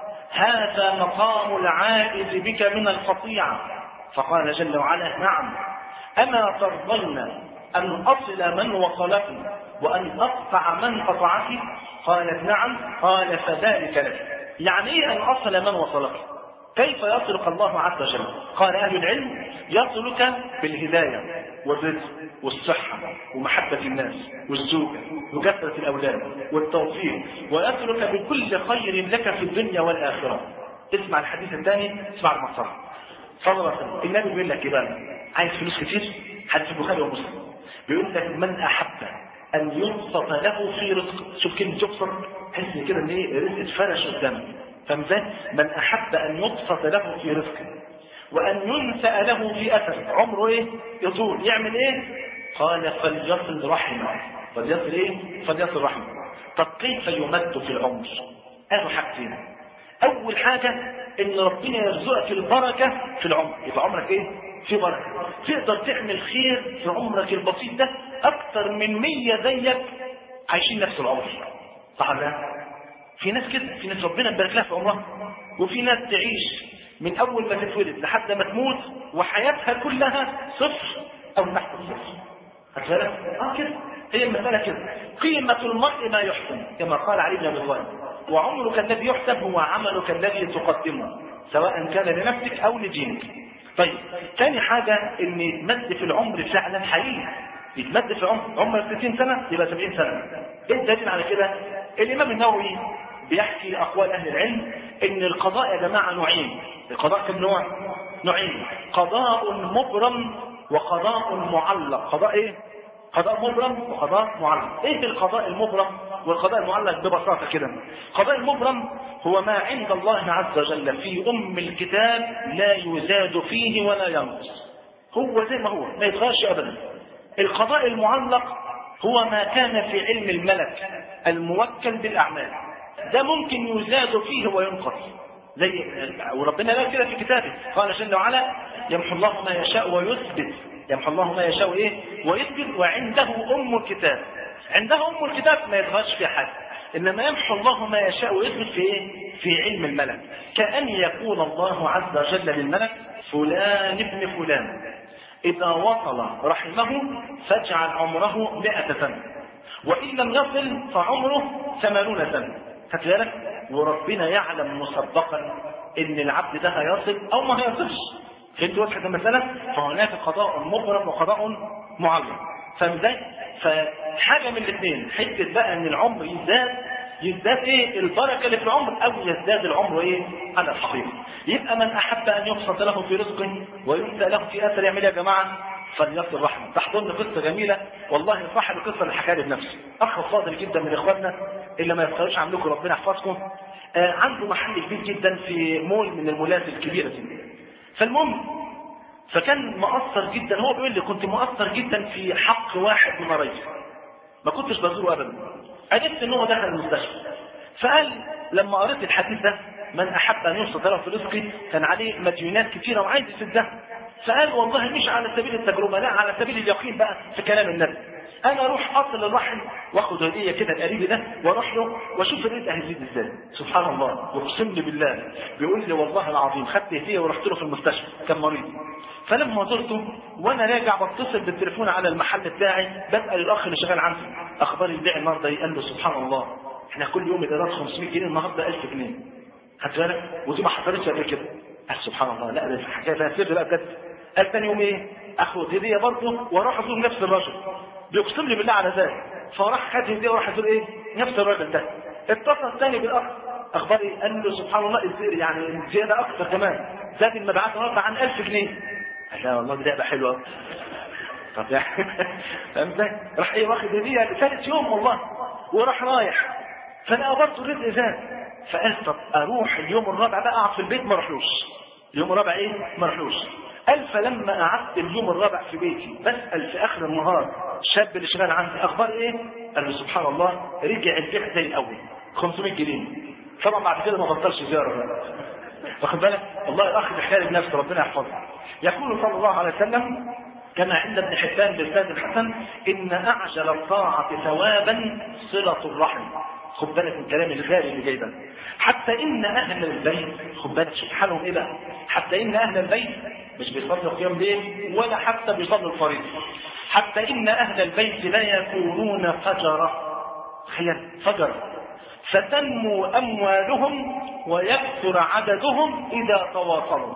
هذا مقام العائد بك من القطيعه. فقال جل وعلا: نعم، اما ترضين أن أصل من وصلك وأن أقطع من قطعك؟ قالت: نعم. قال: فذلك لك. يعني إيه أن أصل من وصلك؟ كيف يصلك الله عز وجل؟ قال أهل العلم: يصلك بالهداية والرزق والصحة ومحبة الناس والزوجة وكثرة الأولاد والتوفيق، ويصلك بكل خير لك في الدنيا والآخرة. اسمع الحديث الثاني، اسمع المقصد. صلى الله عليه وسلم النبي بيقول لك إيه بقى؟ عايز فلوس كتير؟ حديث البخاري ومسلم بيقول لك: من احب ان يبسط له في رزق. شوف كلمه يبسط، حس كده ان ايه؟ رزق اتفرش قدامك. فاهم ازاي؟ من احب ان يبسط له في رزقه وان ينسأ له في اثر عمره ايه؟ يطول. يعمل ايه؟ قال: فليصل رحمه. فليصل ايه؟ فليصل رحمه. طب كيف يمد في العمر؟ قالوا حاجتين. اول حاجه ان ربنا يرزقك البركه في العمر، يبقى عمرك ايه؟ في بركه، تقدر تعمل خير في عمرك البسيط ده اكتر من مية زيك عايشين نفس العمر، صح ولا لا؟ في ناس كده، في ناس ربنا يبارك لها في عمرها، وفي ناس تعيش من اول ما تتولد لحد ما تموت وحياتها كلها صفر او تحت الصفر. هتفرق؟ اه كده هي المساله كده. قيمه المرء ما يحسن، كما قال علي بن ابي طالب: وعمرك الذي يحسب هو عملك الذي تقدمه، سواء كان لنفسك او لدينك. طيب، ثاني حاجة ان يتمد في العمر فعلا حقيقي، يتمد في العمر، عمر ستين سنة يبقى سبعين سنة. ايه الدليل على كده؟ الامام النووي بيحكي اقوال اهل العلم ان القضاء يا جماعة نوعين. القضاء كم نوع؟ نوعين: قضاء مبرم وقضاء معلق. قضاء ايه؟ قضاء مبرم وقضاء معلق. ايه القضاء المبرم والقضاء المعلق ببساطة كده؟ قضاء المبرم هو ما عند الله عز وجل في أم الكتاب لا يزاد فيه ولا ينقص، هو زي ما هو ما يتغيرش أبدا. القضاء المعلق هو ما كان في علم الملك الموكل بالأعمال، ده ممكن يزاد فيه وينقص. زي وربنا قال كده في كتابه، قال جل وعلا يمحو الله ما يشاء ويثبت، يمحو الله ما يشاء ايه ويثبت، وعنده ام الكتاب. عنده ام الكتاب ما يتغيرش فيها حاجه، انما يمحو الله ما يشاء ويثبت في ايه؟ في علم الملك. كأن يقول الله عز وجل للملك فلان ابن فلان اذا وصل رحمه فاجعل عمره مئة سنه، وان لم يصل فعمره ثمانون سنه. خدت بالك؟ وربنا يعلم مسبقا ان العبد ده هيصل او ما هيصلش. فهمت وضحت المساله؟ فهناك قضاء مبرم وقضاء معلم. فاهم ازاي؟ فحاجه من الاثنين، حته بقى ان العمر يزداد يزداد ايه البركه اللي في العمر، او يزداد العمر ايه على الحقيقه. يبقى من احب ان يبسط له في رزقه وينسى له في اثر، يعمل يا جماعه فليصل رحمه. تحضرني قصه جميله والله، صاحب القصه اللي حكاها لي بنفسه، اخ فاضل جدا من اخواننا اللي ما يفكروش عنكم ربنا يحفظكم. آه عنده محل كبير جدا في مول من المولات الكبيره دي. فالمهم فكان مؤثر جدا، هو بيقول لي كنت مؤثر جدا في حق واحد من قرايبي ما كنتش بزوره ابدا. عرفت ان هو دخل المستشفى، فقال لما قريت الحديث ده من احب ان يبسط له في رزقه كان عليه مديونات كثيره وعايز يسدها، فقال والله مش على سبيل التجربه، لا على سبيل اليقين بقى في كلام النبي، انا اروح اصل الرحم واخد هديه كده لقريبي ده واروح له واشوف الرزق هيزيد ازاي. سبحان الله، يقسم لي بالله بيقول لي والله العظيم خدت هديه ورحت له في المستشفى كان مريض، فلما زرته وانا راجع بتصل بالتليفون على المحل بتاعي بسال الاخ اللي شغال عندي اخبار البيع النهارده، قال له سبحان الله احنا كل يوم الايراد خمسمائة جنيه، النهارده ألف جنيه. خدت بالك؟ ودي ما حصلتش قبل كده. قال سبحان الله، لا ده حكايه فيها سر بقى بجد. قال ثاني يوم ايه؟ اخد هديه برضه واروح ازور نفس الراجل، بيقسم لي بالله على ذلك، فراح خد هديه وراح ازور ايه؟ نفس الراجل ده. اتصل ثاني بالاخ اخبار ايه؟ قال له سبحان الله الزير يعني زياده اكثر كمان، زاد المبيعات النهارده عن ألف جنيه. قال لا والله دي لعبه حلوه. طب يعني فهمت؟ راح ايه واخد هديه ثالث يوم والله، وراح رايح فلقى برضه الرزق زاد، فقال طب اروح اليوم الرابع بقى اقعد في البيت ما اروحلوش. اليوم الرابع ايه؟ ما اروحلوش. قال فلما قعدت اليوم الرابع في بيتي بسال في اخر النهار الشاب اللي شغال عندي اخبار ايه؟ قال له سبحان الله رجع البيع زي الاول خمسمائة جنيه. طبعا بعد كده ما بطلش زياره بقى. واخد بالك؟ والله الاخ بيحارب بنفسه ربنا يحفظه. يقول صلى الله عليه وسلم كما عند ابن حبان بالسند الحسن ان اعجل الطاعه ثوابا صله الرحم. خد بالك من كلام الغالي اللي جاي ده. حتى ان اهل البيت، خد بالك شوف حالهم ايه بقى، حتى ان اهل البيت مش بيصلوا قيام ليل ولا حتى بيصلوا الفريضه، حتى ان اهل البيت لا يكونون فجرا، تخيل فجرا، فتنمو اموالهم ويكثر عددهم اذا تواصلوا،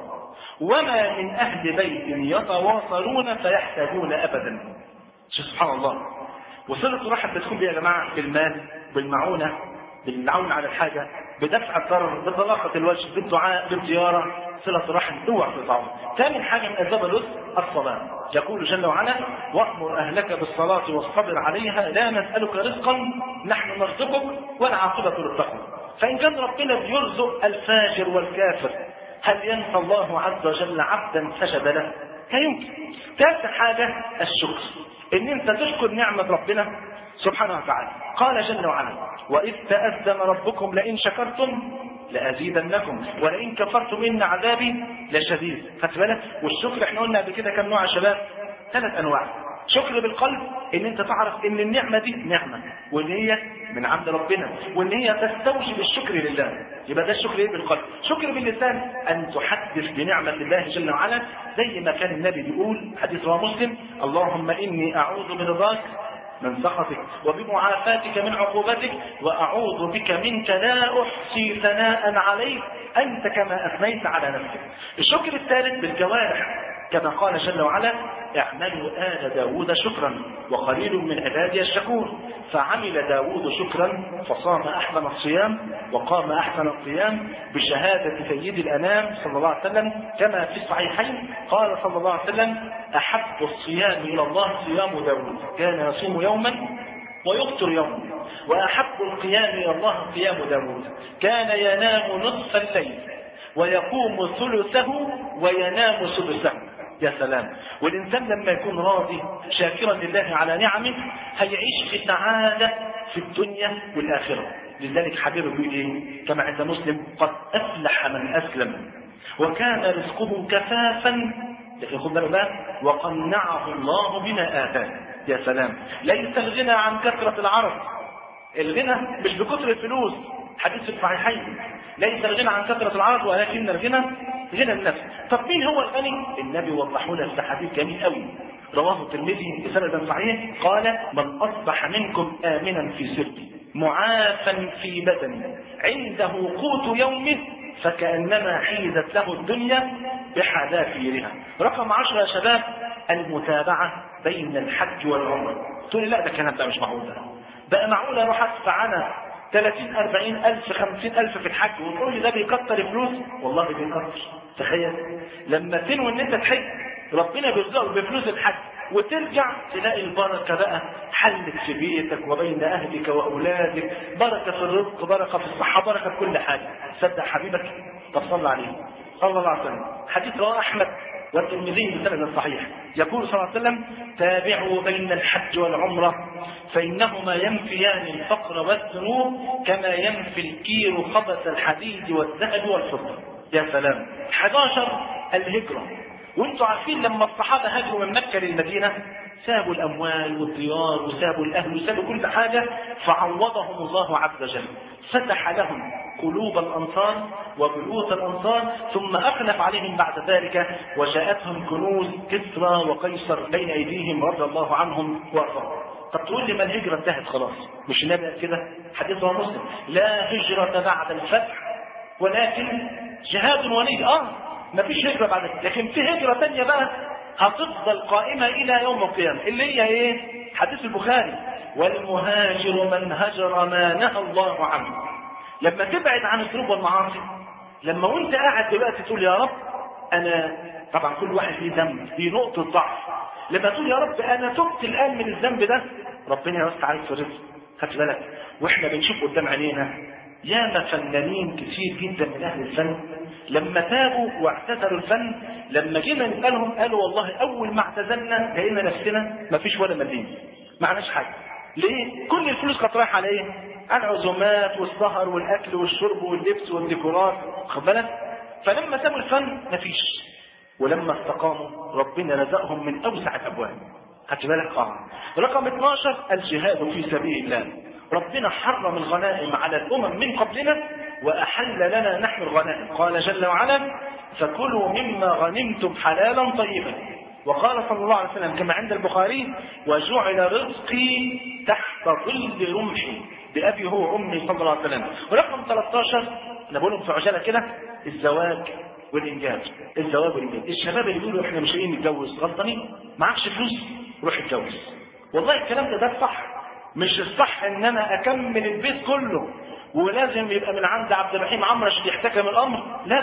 وما من اهل بيت يتواصلون فيحتاجون ابدا. سبحان الله. وصلة الرحم بتكون بيه يا جماعه بالمال، بالمعونه، بالعون على الحاجه، بدفع الضرر، بطلاقه الوجه، بالدعاء، بالزياره. صلة الرحم اوعى تقطعها. ثامن حاجه من اسباب الرزق الصلاه. يقول جل وعلا وامر اهلك بالصلاه واصطبر عليها لا نسالك رزقا نحن نرزقك والعاقبه للتقوى. فان كان ربنا بيرزق الفاجر والكافر هل ينسى الله عز وجل عبدا سجد له؟ لا يمكن. ثالث حاجه الشكر، ان انت تشكر نعمه ربنا سبحانه وتعالى. قال جل وعلا واذ تأذن ربكم لئن شكرتم لأزيدنكم ولئن كفرتم إن عذابي لشديد. خدت بالك؟ والشكر احنا قلنا قبل كده كم نوع يا شباب؟ ثلاث أنواع. شكر بالقلب، ان انت تعرف ان النعمه دي نعمه وان هي من عند ربنا وان هي تستوجب الشكر لله، يبقى ده الشكر ايه؟ بالقلب. شكر باللسان ان تحدث بنعمه الله جل وعلا زي ما كان النبي بيقول حديث رواه مسلم اللهم اني اعوذ برضاك من سخطك وبمعافاتك من عقوبتك واعوذ بك منك لا احصي ثناء عليك انت كما اثنيت على نفسك. الشكر الثالث بالجوارح كما قال جل وعلا اعملوا آل داود شكرا وقليل من عبادي الشكور. فعمل داود شكرا فصام أحسن الصيام وقام أحسن القيام بشهادة سيد الأنام صلى الله عليه وسلم كما في الصحيحين قال صلى الله عليه وسلم أحب الصيام إلى الله صيام داود كان يصوم يوما ويفطر يوما وأحب القيام إلى الله قيام داود كان ينام نصف الليل ويقوم ثلثه وينام سدسه. يا سلام. والإنسان لما يكون راضي شاكرا لله على نعمه هيعيش في سعادة في الدنيا والآخرة. لذلك حبيبه بيقول ايه كما عند مسلم قد افلح من اسلم وكان رزقه كفافا، لكن خد بالك بقى وقنعه الله بما اتاه. يا سلام، ليس الغنى عن كثره العرض، الغنى مش بكثر الفلوس، حديث في الصحيحين ليس الغنى عن كثره العرض ولكن الغنى غنى النفس. طب مين هو الغني؟ النبي وضحه لنا في حديث جميل قوي رواه الترمذي بسند صحيح قال من اصبح منكم امنا في سربه معافا في بدنه عنده قوت يومه فكأنما حيزت له الدنيا بحذافيرها. رقم عشرة يا شباب المتابعة بين الحج والعمرة. تقول لي لا ده كلام بقى مش معقول، ده بقى معقول اروح ادفع انا ثلاثين أربعين ألف خمسين ألف في الحج وتقول لي ده بيكتر فلوس؟ والله بيكتر. تخيل لما تنوي ان انت تحج ربنا بيرزقك بفلوس الحج وترجع تلاقي البركة بقى حلت في بيتك وبين أهلك وأولادك، بركة في الرزق، بركة في الصحة، بركة في كل حاجة. صدق حبيبك؟ طب صلى عليه صلى الله عليه وسلم. حديث رواه أحمد والترمذي بسند صحيح يقول صلى الله عليه وسلم تابعوا بين الحج والعمرة فإنهما ينفيان الفقر والذنوب كما ينفي الكير خبث الحديد والذهب والفضة. يا سلام. أحد عشر الهجرة. وانتوا عارفين لما الصحابة هاجروا من مكة للمدينة سابوا الأموال والديار وسابوا الأهل وسابوا كل حاجة فعوضهم الله عز وجل، فتح لهم قلوب الأنصار وبيوت الأنصار ثم أخلف عليهم بعد ذلك وجاءتهم كنوز كسرى وقيصر بين أيديهم رضي الله عنهم وأرضاهم. طب تقول لي ما الهجرة انتهت خلاص؟ مش النبي كده حديث رواه مسلم لا هجرة بعد الفتح ولكن جهاد ولي. اه ما فيش هجرة بعد كده، لكن في هجرة تانية بقى هتفضل قائمة إلى يوم القيامة اللي هي إيه؟ حديث البخاري والمهاجر من هجر ما نهى الله عنه. لما تبعد عن الذنوب والمعاصي، لما وانت قاعد دلوقتي تقول يا رب أنا، طبعا كل واحد ليه ذنب ليه نقطة ضعف، لما تقول يا رب أنا تبت الآن من الذنب ده ربنا يوسع عليك في الرزق. خد بالك واحنا بنشوف قدام عينينا ياما فنانين كتير جدا من أهل الفن لما تابوا واعتزلوا الفن لما جينا نسألهم قالوا والله أول ما اعتزلنا لقينا نفسنا ما فيش ولا مليم، ما عناش حاجة. ليه؟ كل الفلوس كانت رايحة على إيه؟ على العزومات والسهر والأكل والشرب واللبس والديكورات. خد بالك؟ فلما سابوا الفن ما فيش، ولما استقاموا ربنا رزقهم من أوسع الأبواب. خد بالك؟ آه. رقم اثناشر الجهاد في سبيل الله. ربنا حرم الغنائم على الأمم من قبلنا وأحل لنا نحن الغنائم. قال جل وعلا فكلوا مما غنمتم حلالا طيبا. وقال صلى الله عليه وسلم كما عند البخاري وجعل رزقي تحت ظل رمحي بأبي هو وأمي صلى الله عليه وسلم. ورقم ثلاثة عشر أنا بقولهم في عجالة كده الزواج والإنجاب. الزواج والإنجاب. الشباب اللي بيقولوا إحنا مش جايين نتجوز غلطانين، معكش فلوس روح اتجوز. والله الكلام ده ده صح. مش الصح ان انا اكمل البيت كله ولازم يبقى من عند عبد الرحيم عمرو عشان يحتكم الامر، لا.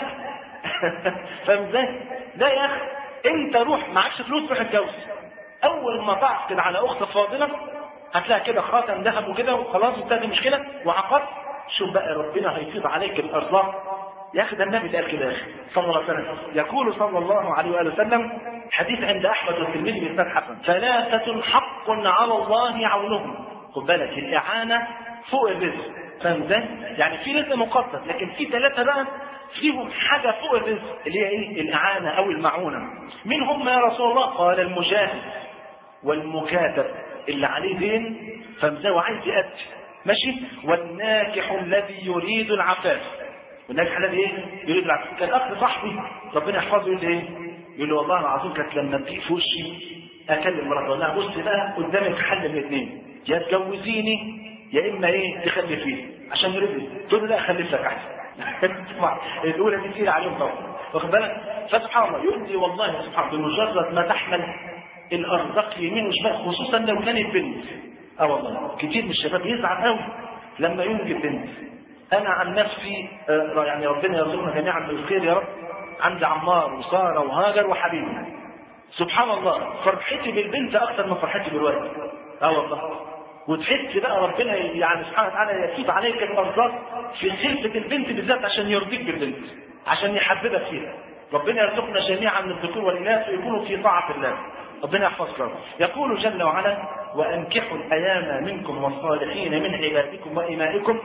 فاهم ازاي؟ لا يا اخي، انت روح معكش فلوس روح اتجوز. اول ما تعقد على اخت فاضله هتلاقي كده خاتم ذهب وكده وخلاص انتهت المشكله وعقدت. شوف بقى ربنا هيفيض عليك الارزاق يا اخي. ده النبي قال كده يا اخي صلى الله عليه وسلم. يقول صلى الله عليه واله وسلم حديث عند احمد والترمذي باسناد حسن ثلاثه حق على الله عونهم. خد بالك الإعانة فوق الرزق. فاهم ازاي؟ يعني في رزق مقدر لكن في ثلاثة بقى فيهم حاجة فوق الرزق اللي هي ايه؟ الإعانة أو المعونة. مين هم يا رسول الله؟ قال المجاهد والمكاتب اللي عليه دين فاهم ازاي وعايز يأدي ماشي، والناكح الذي يريد العفاف. والناكح الذي ايه؟ يريد العفاف. كان أخ صاحبي ربنا يحفظه يقول ايه؟ يقول له والله العظيم كانت لما تجي في وشي أكلم مراتي أقول لها بص بقى قدامك حل من الاثنين، يا تجوزيني يا اما ايه تخلفيه عشان يرضي. تقول له لا اخلف لك احسن. الاولى دي تقيله عليهم طبعا واخد بالك. فسبحان الله يقول لي والله سبحان الله بمجرد ما تحمل الارزاق يمين وشمال خصوصا لو كانت بنت. اه والله كتير من الشباب يزعل قوي لما ينجب بنت. انا عن نفسي آه يعني ربنا يرزقنا جميعا بالخير يا رب. عندي عمار وساره وهاجر وحبيبي. سبحان الله فرحتي بالبنت اكثر من فرحتي بالولد. اه والله. وتحس بقى ربنا يعني سبحانه وتعالى يفيض عليك الارزاق في خلفة البنت بالذات عشان يرضيك بالبنت عشان يحببك فيها. ربنا يرزقنا جميعا من الذكور والاناث ويكونوا في طاعة الله. ربنا يحفظكم. يقول جل وعلا وانكحوا الايام منكم والصالحين من عبادكم وامائكم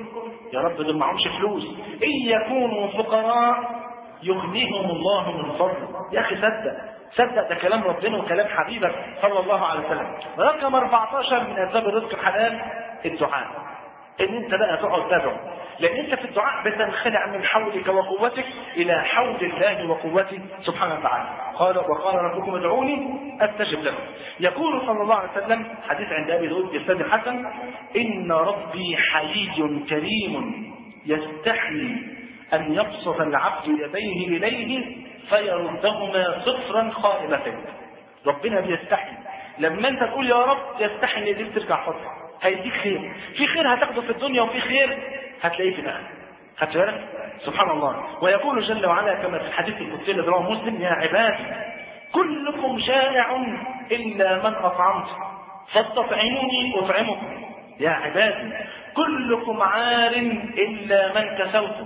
يا رب دول معهمش فلوس، إن يكونوا فقراء يغنيهم الله من فضله. يا أخي صدق صدق، ده كلام ربنا وكلام حبيبك صلى الله عليه وسلم. رقم أربعتاشر من أسباب الرزق الحلال الدعاء. ان انت بقى تقعد تدعو، لان انت في الدعاء بتنخلع من حولك وقوتك الى حول الله وقوته سبحانه وتعالى. قال وقال ربكم ادعوني استجب لكم. يقول صلى الله عليه وسلم حديث عند ابي داود بسند حسن: ان ربي حيي كريم يستحي ان يبسط العبد يديه اليه فيردهما صفرا خائبتين. ربنا بيستحي لما انت تقول يا رب يستحي ان يديك ترجع فتره، هيديك خير، في خير هتاخده في الدنيا وفي خير هتلاقيه في الاخره. خدت بالك؟ سبحان الله. ويقول جل وعلا كما في الحديث القدسي الذي رواه مسلم: يا عبادي كلكم جائع الا من اطعمت فاستطعموني اطعمكم. يا عبادي كلكم عار الا من كسوت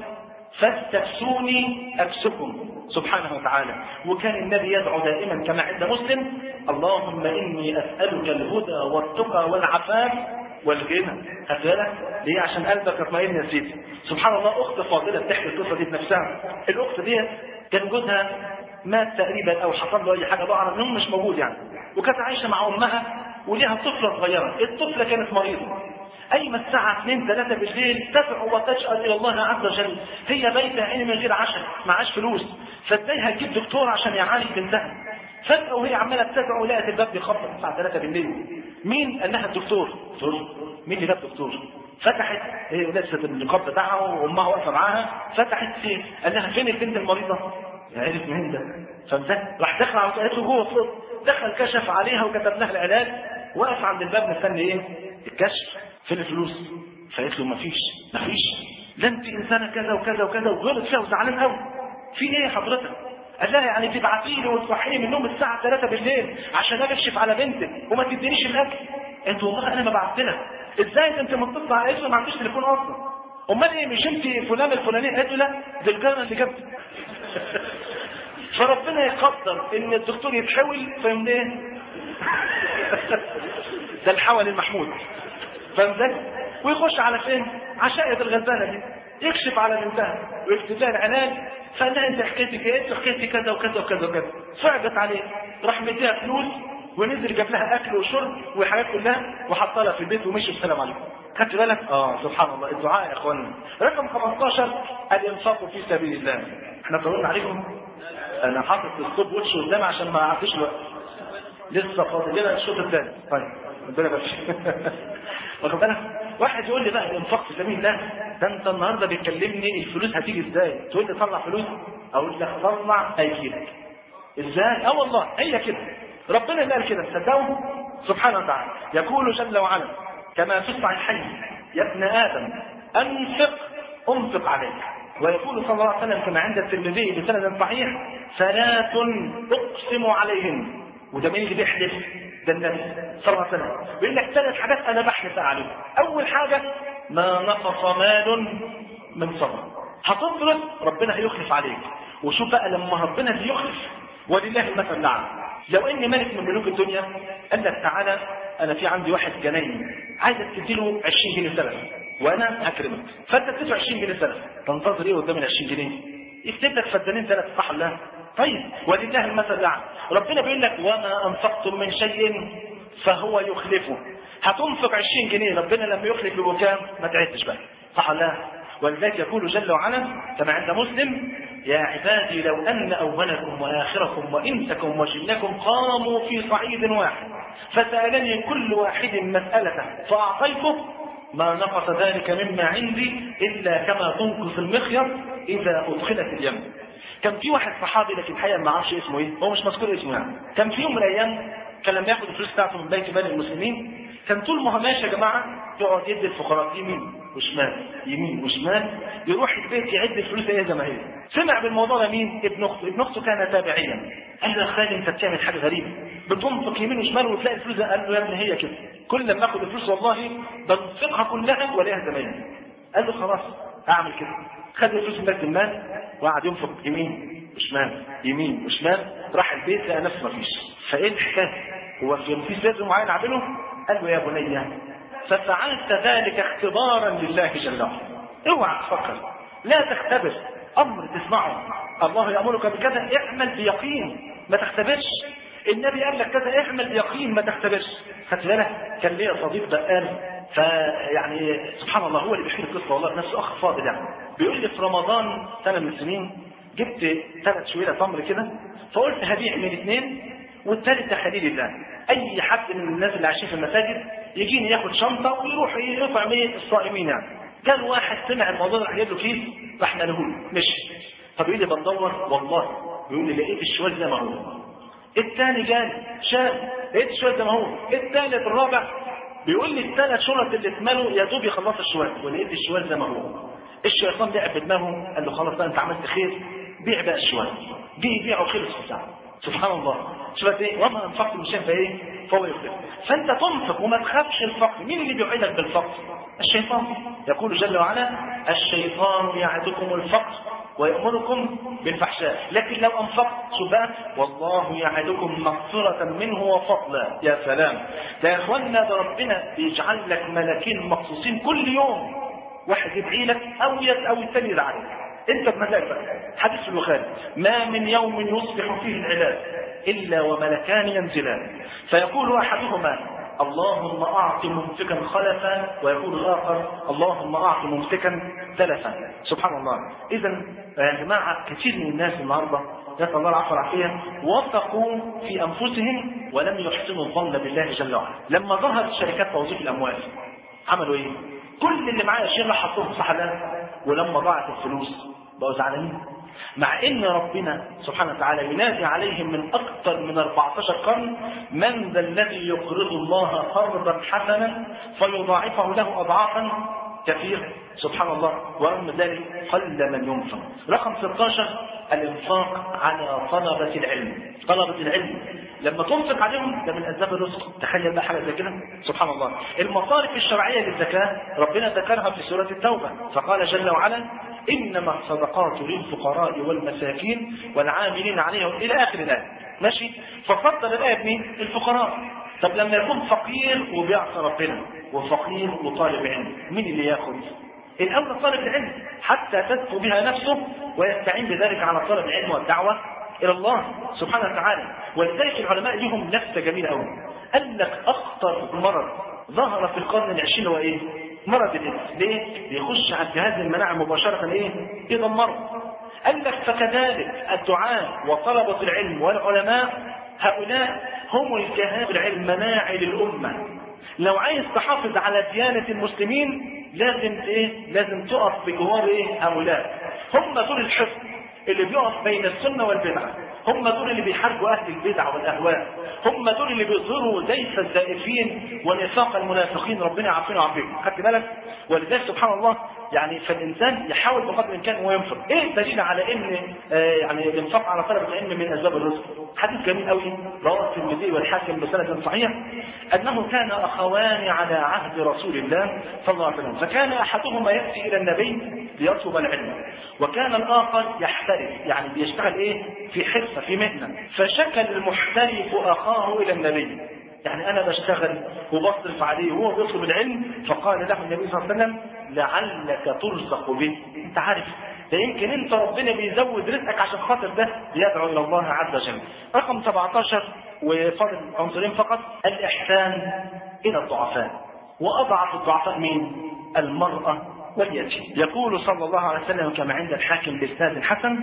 فاستكسوني اكسكم. سبحانه وتعالى. وكان النبي يدعو دائما كما عند مسلم: اللهم اني اسالك الهدى والتقى والعفاف والغنى. خد بالك ليه؟ عشان قلبك يطمئن يا سيدي. سبحان الله. اخت فاضله بتحكي القصه دي بنفسها. الاخت دي كان جوزها مات تقريبا او حصل له اي حاجه، ضاع منهم مش موجود يعني، وكانت عايشه مع امها وليها طفله صغيره. الطفله كانت مريضه، أيما الساعة اثنين ثلاثة بالليل تدعو وتسأل إلى الله عز وجل. هي بيتها عين من غير عشاء، معاش فلوس، فازاي هتجيب دكتور عشان يعالج بنتها؟ فجأة وهي عمالة تدعو لقت الباب بيخبط الساعة ثلاثة بالليل. مين؟ قال لها الدكتور. مين اللي جاب دكتور؟ فتحت هي لابسه النقاب بتاعها وامها واقفه معاها، فتحت فين؟ قال لها فين البنت المريضه؟ عرف منين ده؟ فده راح دخل على قالت له جوه فوق، دخل كشف عليها وكتب لها العلاج، وقف عند الباب مستني ايه؟ الكشف. فين الفلوس؟ فقالت له مفيش مفيش، ده انت انسانه كذا وكذا وكذا، وغلط فيها وزعلان قوي. في ايه حضرتك؟ قال لها يعني تبعتي لي وتصحيني من النوم الساعه ثلاثة بالليل عشان اجي اكشف على بنتك وما تدينيش الاكل؟ انت والله انا ما بعت لك. ازاي انت متصل على اسمه ما عنديش تليفون اصلا؟ امال ايه؟ مش انت فلان الفلاني؟ قالت له لا، دي الجاره اللي جابتك. فربنا يقدر ان الدكتور يتحول فيقوم ايه؟ ده الحول المحمود. فاهم ازاي؟ ويخش على فين؟ عشائر الغلبانه دي، يكشف على بنتها ويكتب لها العلاج. فقال لها انت حكيتك ايه؟ انت حكيتي كذا وكذا وكذا وكذا. صعبت عليه، راح مديها فلوس ونزل جاب لها اكل وشرب وحاجات كلها وحطها لها في البيت ومشي. السلام عليكم. خدت بالك؟ اه سبحان الله. الدعاء يا اخوانا. رقم خمستاشر الانفاق في سبيل الله. احنا طولنا عليكم. انا حاطط الصوت وش قدامي عشان ما اعطيش وقت. لسه فاضل لنا الشوط الثاني. طيب ربنا يبارك. واخد بالك؟ واحد يقول لي بقى الانفاق في سبيل الله، ده انت النهارده بتكلمني الفلوس هتيجي ازاي؟ تقول لي طلع فلوس، اقول لك طلع هيجيلك. ازاي؟ اه والله هي كده. ربنا اللي قال كده، تصدقوا؟ سبحانه وتعالى. يقول جل وعلا كما في الصحيحين: يا ابن ادم انفق انفق عليك. ويقول صلى الله عليه وسلم كما عند الترمذي بسند صحيح: ثلاث اقسم عليهن. وده مين اللي بيحلف؟ ده النبي صلى الله عليه وسلم. بيقول لك ثلاث حاجات انا بحلف عليهم. اول حاجه ما نقص مال من صدقه. هتطلب ربنا هيخلف عليك. وشوف بقى لما ربنا بيخلف ولله المثل الاعلى. لو ان ملك من ملوك الدنيا قال لك تعالى انا في عندي واحد جناين عايزك تديله عشرين جنيه سلف وانا هكرمك، فانت تدفع عشرين جنيه سلف، تنتظر ايه قدام ال عشرين جنيه؟ يكتب لك فدانين ثلاثه، صح ولا لا؟ طيب ولله المثل الاعلى. ربنا بيقول لك وما انفقتم من شيء فهو يخلفه. هتنفق عشرين جنيه، ربنا لما يخلف له كام؟ ما تعدش بقى، صح ولا لا؟ ولذلك يقول جل وعلا كما عند مسلم: يا عبادي لو ان اولكم واخركم وانسكم وجنكم قاموا في صعيد واحد فسالني كل واحد مسالته فاعطيته ما نقص ذلك مما عندي الا كما تنقص المخيط اذا ادخلت اليم. كان في واحد صحابي لكن الحقيقه ما اعرفش اسمه ايه، هو مش مذكور اسمه يعني. كان في يوم من الايام كان لما ياخد الفلوس بتاعته من بيت مال المسلمين كان طول ما هو ماشي يا جماعه يقعد يدي الفقراء يمين وشمال يمين وشمال، يروح البيت يعد الفلوس ايه زي ما هي. سمع بالموضوع ده مين؟ ابن اخته. ابن اخته كان تابعيا. قال له يا خالي انت بتعمل حاجه غريبه، بتنفق يمين وشمال وتلاقي الفلوس. قال له يا ابني هي كده، كل ما اخد الفلوس والله بنفقها كلها ولاقيها زمايلي. قال له خلاص اعمل كده. خد الفلوس من بيت المال وقعد ينفق يمين وشمال يمين وشمال. راح البيت لقى نفسه مفيش. فايه الحكايه؟ هو في سر معين عمله؟ قال له يا بني ففعلت ذلك اختبارا لله جل وعلا. اوعى تفكر، لا تختبر امر تسمعه الله يأمرك بكذا اعمل بيقين، ما تختبرش. النبي قال لك كذا اعمل بيقين، ما تختبرش. خدت بالك؟ كان ليا صديق بقال، فيعني سبحان الله هو اللي بيحكي القصه، والله نفسه اخ فاضل يعني، بيقول لي في رمضان سنه من السنين جبت ثلاث شويله تمر كده، فقلت هبيع من اثنين والثالث تحليل الله. اي حد من الناس اللي عايشين في المساجد يجيني ياخد شنطه ويروح يطعم ايه الصائمين يعني. كان واحد سمع الموضوع ده راح جايب له كيس راح نقله له مشي. طب يقول لي بدور والله، بيقول لي لقيت الشوال زي ما هو. الثاني جالي شاف لقيت الشوال زي ما هو. الثالث الرابع بيقول لي الثلاث شرط اللي اتملوا يا دوب يخلصوا الشوال، ولقيت الشوال زي ما هو. الشيطان لعب بدماغه قال له خلاص انت عملت خير، بيع بقى الشوال. جه يبيعه خلص في ساعه. سبحان الله. شوف ايه وما انفقت من شيء فايه فهو يخلف. فانت تنفق وما تخافش الفقر. مين اللي بيوعدك بالفقر؟ الشيطان. يقول جل وعلا الشيطان يعدكم الفقر ويأمركم بالفحشاء، لكن لو انفقت شوف بقى والله يعدكم مغفرة منه وفضلا. يا سلام، ده يا اخوانا ده ربنا بيجعل لك ملاكين مخصوصين كل يوم، واحد يدعي لك او او الثاني يدعي انت بمزاجك. حديث في البخاري ما من يوم يصبح فيه العباد الا وملكان ينزلان فيقول احدهما اللهم اعط ممسكا خلفا، ويقول الاخر اللهم اعط ممسكا تلفا. سبحان الله. اذا يا جماعه كثير من الناس النهارده نسال الله العفو والعافيه وثقوا في انفسهم ولم يحسنوا الظن بالله جل وعلا. لما ظهرت شركات توظيف الاموال عملوا ايه؟ كل اللي معاه شيء حطوه في صحراء، ولما ضاعت الفلوس بقوا زعلانين، مع ان ربنا سبحانه وتعالى ينادي عليهم من اكثر من أربعة عشر قرن من ذا الذي يقرض الله قرضا حسنا فيضاعفه له اضعافا كثيرة. سبحان الله. ورغم ذلك قل من ينفق. رقم ستة عشر الانفاق على طلبة العلم. طلبة العلم لما تنفق عليهم ده من اسباب الرزق. تخيل بقى حاجه زي كده. سبحان الله. المصارف الشرعيه للزكاه ربنا ذكرها في سوره التوبه فقال جل وعلا انما الصدقات للفقراء والمساكين والعاملين عليهم الى اخر الايه. ماشي. ففضل الايه بمين؟ الفقراء. طب لما يكون فقير وبيعصى ربنا وفقير وطالب علم مين اللي ياخذ؟ الاول طالب العلم حتى تزكو بها نفسه ويستعين بذلك على طلب العلم والدعوه الى الله سبحانه وتعالى. ولذلك العلماء لهم نفسه جميله قوي. قال لك اخطر مرض ظهر في القرن العشرين هو ايه؟ مرض الايدز. ليه؟ بيخش على جهاز المناعه مباشره ايه؟ يدمره. قال لك فكذلك الدعاء وطلبه العلم والعلماء هؤلاء هم الجهاز المناعي للامه. لو عايز تحافظ على ديانه المسلمين لازم ايه؟ لازم تقف بجوار ايه؟ هؤلاء. هم دول الحفظ اللي بيقف بين السنة والبدعة، هم دول اللي بيحاربوا أهل البدع والأهواء، هم دول اللي بيظهروا زيف الزائفين ونفاق المنافقين. ربنا يعافينا ويعافيكم. خدت بالك؟ ولذلك سبحان الله يعني فالإنسان يحاول بقدر الإمكان وينفق. إيه الدليل على إن آه يعني الإنفاق على طلب العلم من أسباب الرزق؟ حديث جميل قوي رواه الترمذي والحاكم بسند صحيح أنه كان أخوان على عهد رسول الله صلى الله عليه وسلم، فكان أحدهما يأتي إلى النبي ليطلب العلم وكان الآخر يحترف يعني بيشتغل إيه؟ في حرفة في مهنة. فشكى المحترف أخاه إلى النبي يعني أنا بشتغل وبصرف عليه وهو بيطلب العلم. فقال له النبي صلى الله عليه وسلم لعلك ترزق به. أنت عارف ده يمكن أنت ربنا بيزود رزقك عشان خاطر ده يدعو إلى الله عز وجل. رقم سبعة عشر وفاضل عنصرين فقط الإحسان إلى الضعفاء. وأضعف الضعفاء مين؟ المرأة واليتيم. يقول صلى الله عليه وسلم كما عند الحاكم بإسناد حسن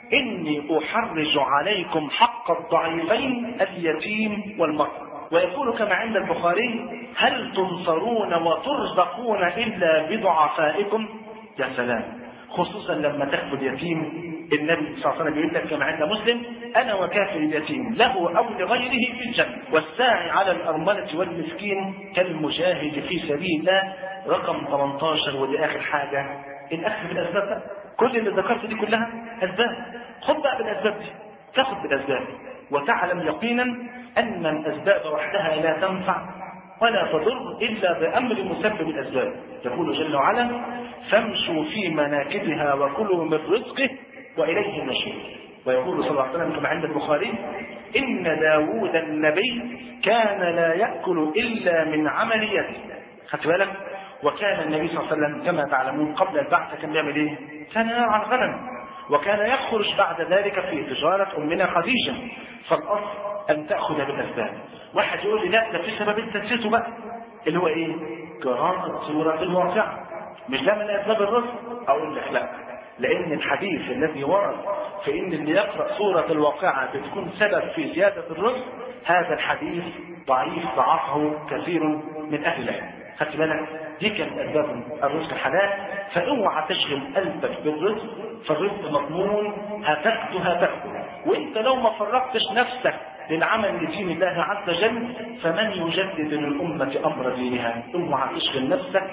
إني أحرج عليكم حق الضعيفين اليتيم والمرأة. ويقول كما عند البخاري هل تنصرون وترزقون إلا بضعفائكم؟ يا سلام. خصوصا لما تاخذ يتيم النبي صلى الله عليه وسلم يقول لك كما عند مسلم انا وكافر اليتيم له او لغيره في الجنه والساعي على الارمله والمسكين كالمجاهد في سبيل الله. رقم ثمانية عشر ودي اخر حاجه الاخذ بالاسباب. كل اللي ذكرت دي كلها اسباب. خذ بقى بالاسباب دي، تاخذ بالاسباب وتعلم يقينا ان الاسباب وحدها لا تنفع ولا تضر إلا بأمر مسبب الأسباب. يقول جل وعلا فامشوا في مناكبها وكلوا من رزقه وإليه النشور. ويقول صلى الله عليه وسلم كما عند البخاري إن داود النبي كان لا يأكل إلا من عمل يده. خدت بالك؟ وكان النبي صلى الله عليه وسلم كما تعلمون قبل البعثة كان بيعمل ايه؟ كان يرعى الغنم، وكان يخرج بعد ذلك في تجارة أمنا خديجة. فالأصل أن تأخذ بالأسباب. واحد يقول لي لا ده في سبب انت نسيته بقى، اللي هو ايه؟ قراءة سورة الواقعة. مش ده من أسباب الرزق؟ أقول لك لا، لأن الحديث الذي ورد في إن اللي يقرأ سورة الواقعة بتكون سبب في زيادة الرزق، هذا الحديث ضعيف ضعفه كثير من أهل العلم. خدت بالك؟ دي كانت أسباب الرزق الحلال. فاوعى تشغل قلبك بالرزق، فالرزق مضمون، هتاخده هتاخده. وانت لو ما فرقتش نفسك للعمل لدين الله عز وجل فمن يجدد للأمة أمر دينها. اوعى تشغل نفسك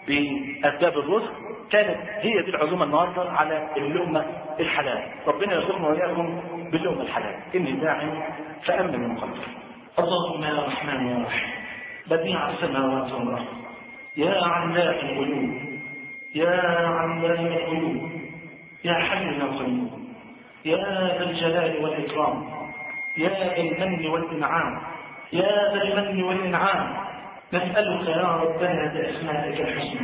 بأسباب الرزق. كانت هي دي العزومة النهارده على اللقمة الحلال. ربنا يرزقنا وإياكم باللقمة الحلال. إني داعي فأمن من قلبك. اللهم يا رحمن يا رحيم بديع السماوات والأرض، يا علام القلوب، يا علام القلوب، يا حي يا قيوم، يا ذا الجلال والإكرام، يا ذا المن والإنعام، يا ذا المن والإنعام، نسألك يا ربنا بأسمائك الحسنى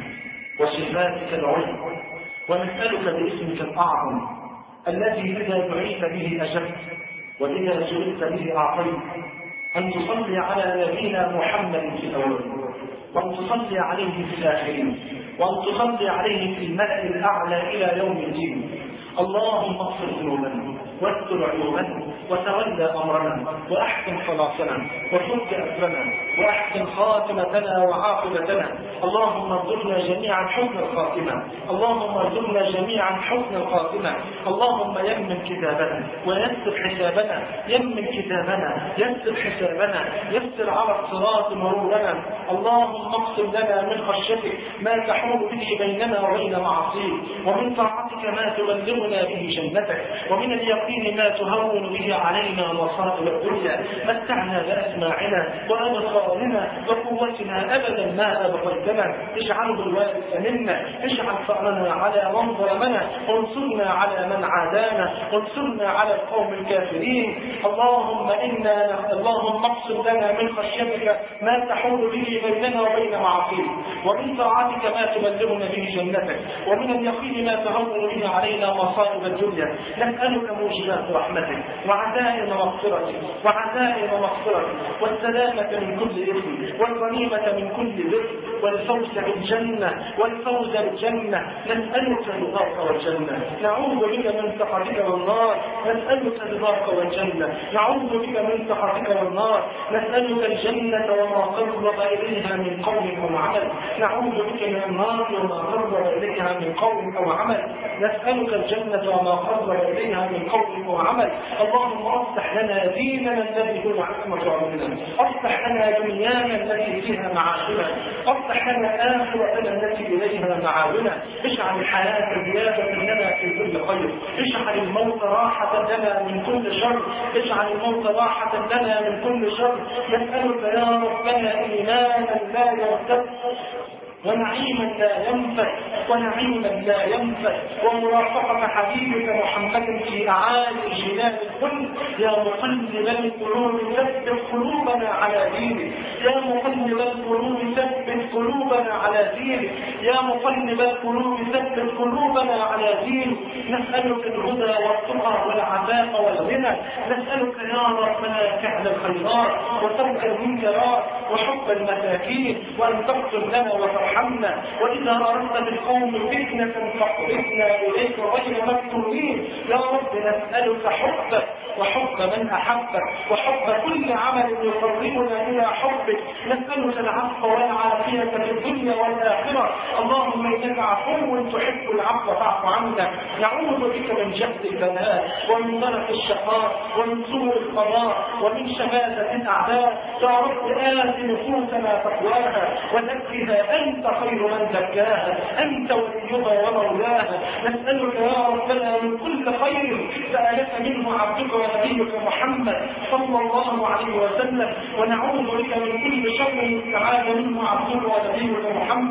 وصفاتك العلى، ونسألك باسمك الأعظم الذي إذا دعيت به أجبت وإذا سئلت به أعطيت، أن تصلي على نبينا محمد في الأولين، وأن تصلي عليه في الآخرين، وأن تصلي عليه في الملأ الأعلى إلى يوم الدين. اللهم اغفر ذنوبنا واستر عيوبنا وتولى أمرنا وأحسن خلاصنا وفك أسرنا وأحسن خاتمتنا وعاقبتنا. اللهم ارزقنا جميعا حسن الخاتمة، اللهم ارزقنا جميعا حسن الخاتمة. اللهم يمن كتابنا ويسر حسابنا، يمن كتابنا يسر حسابنا، يسر على الصراط مرورنا. اللهم اقسم لنا من خشيتك ما تحول به بيننا وبين معصيك، ومن طاعتك ما تبلغنا به جنتك، ومن اليقين ما تهون به علينا مصائب الدنيا. متعنا بأسماعنا وأبصارنا وقوتنا أبدا ما أبقيتنا، اجعله الوارث منا، اجعل ثأرنا على من ظلمنا، وانصرنا على من عادانا، وانصرنا على القوم الكافرين. اللهم إنا اللهم اقسم لنا من خشيتك ما تحول به بيننا وبين معصيك، ومن طاعتك ما تبلغنا به جنتك، ومن اليقين ما تهون به علينا مصائب الدنيا. نسألك موجبات رحمتك وعزائم مغفرتك وعزائم مغفرتك والسلامة من كل إثم والغنيمة من كل بر والفوز بالجنة والفوز بالجنة. نسألك رضاك والجنة، نعوذ بك من سخطك والنار. نسألك رضاك والجنة، نعوذ بك من سخطك والنار. نسألك الجنة وما قرب إليها من قول أو عمل، نعوذ بك من النار وما قرب إليها من قول أو عمل. نسألك الجنة وما قرب إليها من قول أو عمل. اللهم اصلح لنا ديننا الذي هو عصمة أمرنا، اصلح لنا دنيانا التي فيها معاشنا، اصلح لنا آخرتنا التي إليها معادنا. اجعل الحياة زيادة لنا في كل خير، اجعل الموت راحة لنا من كل شر، اجعل الموت راحة لنا من كل شر. نسألك يا ربنا إيمانا لا يرتد، ونعيما لا ينفد، ونعيما لا ينفد، ومرافقة حبيبك محمد في أعالي الجنان الكل. يا مقلب القلوب ثبت قلوبنا على دينك، يا مقلب القلوب ثبت قلوبنا على دينك، يا مقلب القلوب ثبت قلوبنا على دينك. نسألك الهدى والتقى والعفاف والغنى، نسألك يا ربنا فعل الخيرات وترك المنكرات وحب المساكين، وأن تغفر لنا وترحمنا. وإذا أردت بالقوم فتنة فاقبضنا إليك غير مفتونين. يا رب نسألك حبك وحب من أحبك وحب كل عمل يقربنا إلى حبك. نسألك العفو والعافية في الدنيا والآخرة. اللهم إنك عفو تحب العفو فاعف عنا. نعوذ بك من جهد البلاء ومن درك الشقاء ومن سوء القضاء ومن شماتة الأعداء. يا رب آت نفوسنا تقواها وزكها أنت خير من زكاها، أنت وليها ومولاها. نسألك يا ربنا من كل خير سألك منه عبدك ونبيك محمد صلى الله عليه وسلم، ونعوذ بك من كل شر استعاذ منه عبدك ونبيك محمد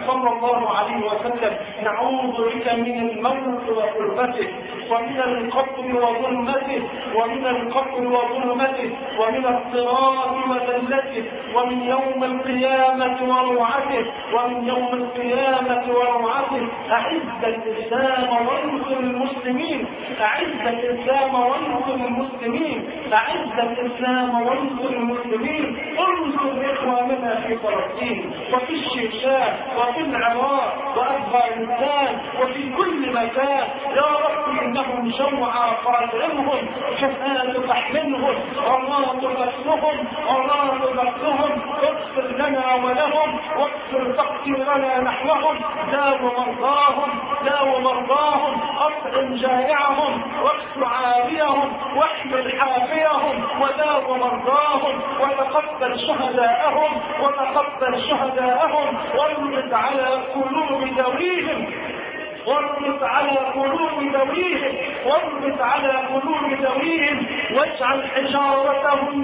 صلى الله عليه وسلم: نعوذ بك من الموت وغربته، ومن القبر وظلمته، ومن القبر وظلمته، ومن الصراط وذلته، ومن يوم القيامة وروعته، ومن يوم القيامة وروعته. أعز الإسلام وانصر المسلمين، أعز الإسلام وانصر المسلمين، أعز الإسلام وانصر المسلمين. انصر إخواننا في فلسطين وفي الشيشان وفي العراق وأفغانستان وفي كل مكان. يا رب إنهم جوعى فاطعمهم، شفاة تحملهم، عراة غسلهم، عراة غسلهم. اغفر لنا ولهم، واغفر تقصيرنا نحوهم. داو مرضاهم، داو مرضاهم، أطعم جائعهم، واكس عاريهم، واحمل حافيهم، وداو مرضاهم، وتقبل شهداءهم، وتقبل شهداءهم، واربط على قلوب ذويهم، واربط على قلوب ذويهم، واربط على قلوب ذويهم، واجعل حجارتهم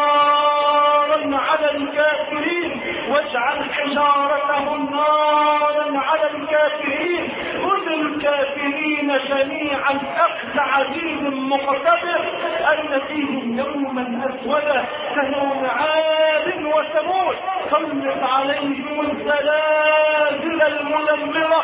نارا على الكافرين، واجعل حجارتهم نارا على الكافرين. خذ الكافرين جميعا أخذ عزيز مقتدر، أن فيهم يوما أسودا كيوم عاد وثمود. سلط عليهم الزلازل المدمرة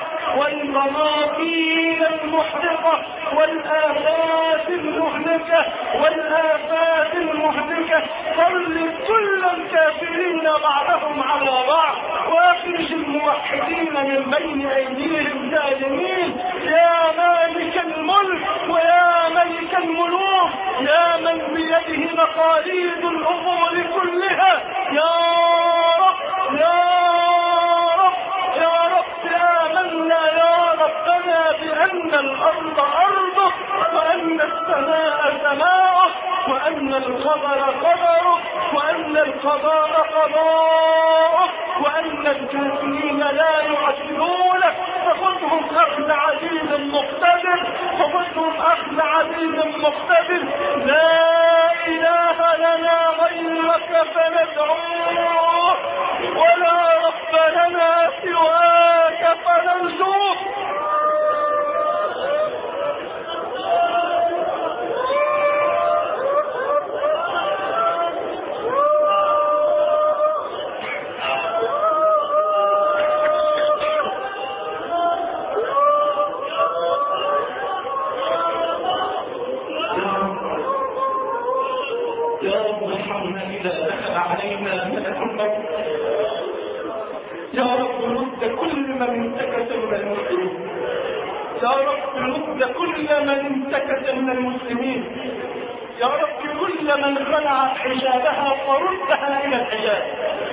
والبراكين المحرقة والآفات المهلكة والآفات المهلكة. سلط كل الكافرين بعضهم على بعض، واخرج الموحدين من بين أيديهم ظالمين. يا مالك الملك ويا ملك الملوك، يا من بيده مقاليد الأمور كلها، يا رب يا رب يا رب. آمنا يا ربنا بأن الأرض أرضك، وأن السماء سماؤك، وأن القدر قدرك، وأن القضاء قضاءك، وأن الكافرين لا يعجلونك. فخذهم أخذ عزيز مقتدر، فخذهم أخذ عزيز مقتدر. لا إله لنا غيرك فندعوه، ولا رب لنا سواك فنرجوه. يا رب رد كل من انتكس من المسلمين، يا رب رد كل من انتكس من المسلمين، يا رب كل من خلع حجابها فردها إلى الحجاب،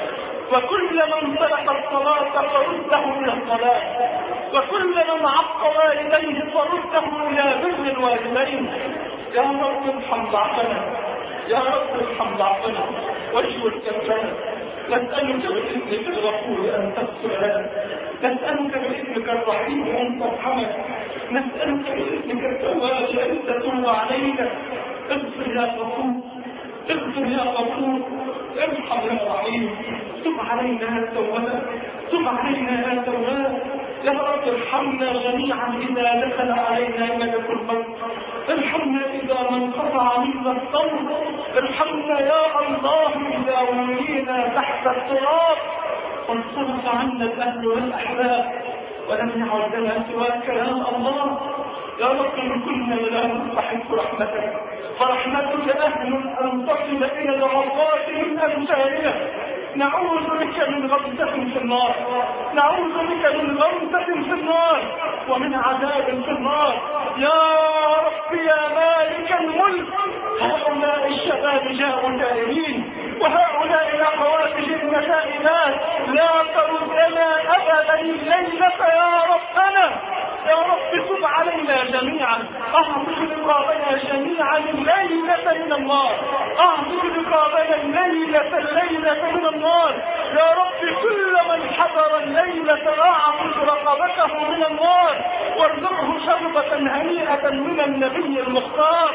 وكل من ترك الصلاة فرده إلى الصلاة، وكل من عق والديه فرده إلى بر الوالدين. يا رب ارحم ضعفنا، يا رب ارحم ضعفنا واجبر كفنا. نسألك باسمك الغفور أن تغفر لنا، نسألك باسمك الرحيم أن ترحمنا، نسألك باسمك التواب أن تتوب علينا. اغفر يا غفور، اغفر يا غفور، ارحم يا رحيم. تب علينا يا تواب، تب علينا يا تواب. يا رب ارحمنا جميعا إذا دخل علينا ملك الموت، ارحمنا إذا ما انقطع منا الصوت، ارحمنا يا الله إذا ولينا تحت التراب، وانصرف عنا الأهل والأحباب، ولم يعد لنا سواك يا الله. يا رب إن كنا لا نستحق رحمتك، فرحمتك أهل أن تصل إلى العصاة من أمثالنا. نعوذ بك من غمزة في النار، نعوذ بك من غمزة في النار ومن عذاب في النار. يا رب يا مالك الملك، هؤلاء الشباب جاءوا تائبين، وهؤلاء الأخوات جئن تائبات، لا تردنا أبدا الليلة يا ربنا. يا رب تب علينا جميعا، اعطف رقابنا جميعا الليلة من النار، اعطف رقابنا الليلة الليلة من النار. يا رب كل من حضر الليلة اعطف رقبته من النار، وارزقه شربة هنيئة من النبي المختار.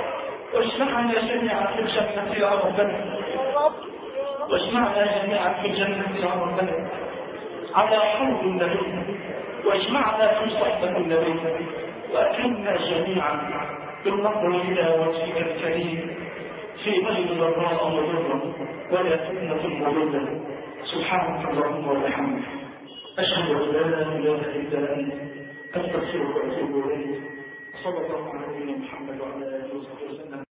واجمعنا جميعا في الجنة يا ربنا، واجمعنا جميعا في الجنة يا ربنا. على حوض النبي، واجمعنا في صحبة النبي، وأكرمنا جميعا بالنظر إلى وجهك الكريم في غير ضراء مضرة ولا فتنة مضلة. سبحانك اللهم وبحمدك، أشهد أن لا إله إلا أنت، أستغفرك وأتوب إليك. صلى الله على نبينا محمد وعلى آله وصحبه وسلم.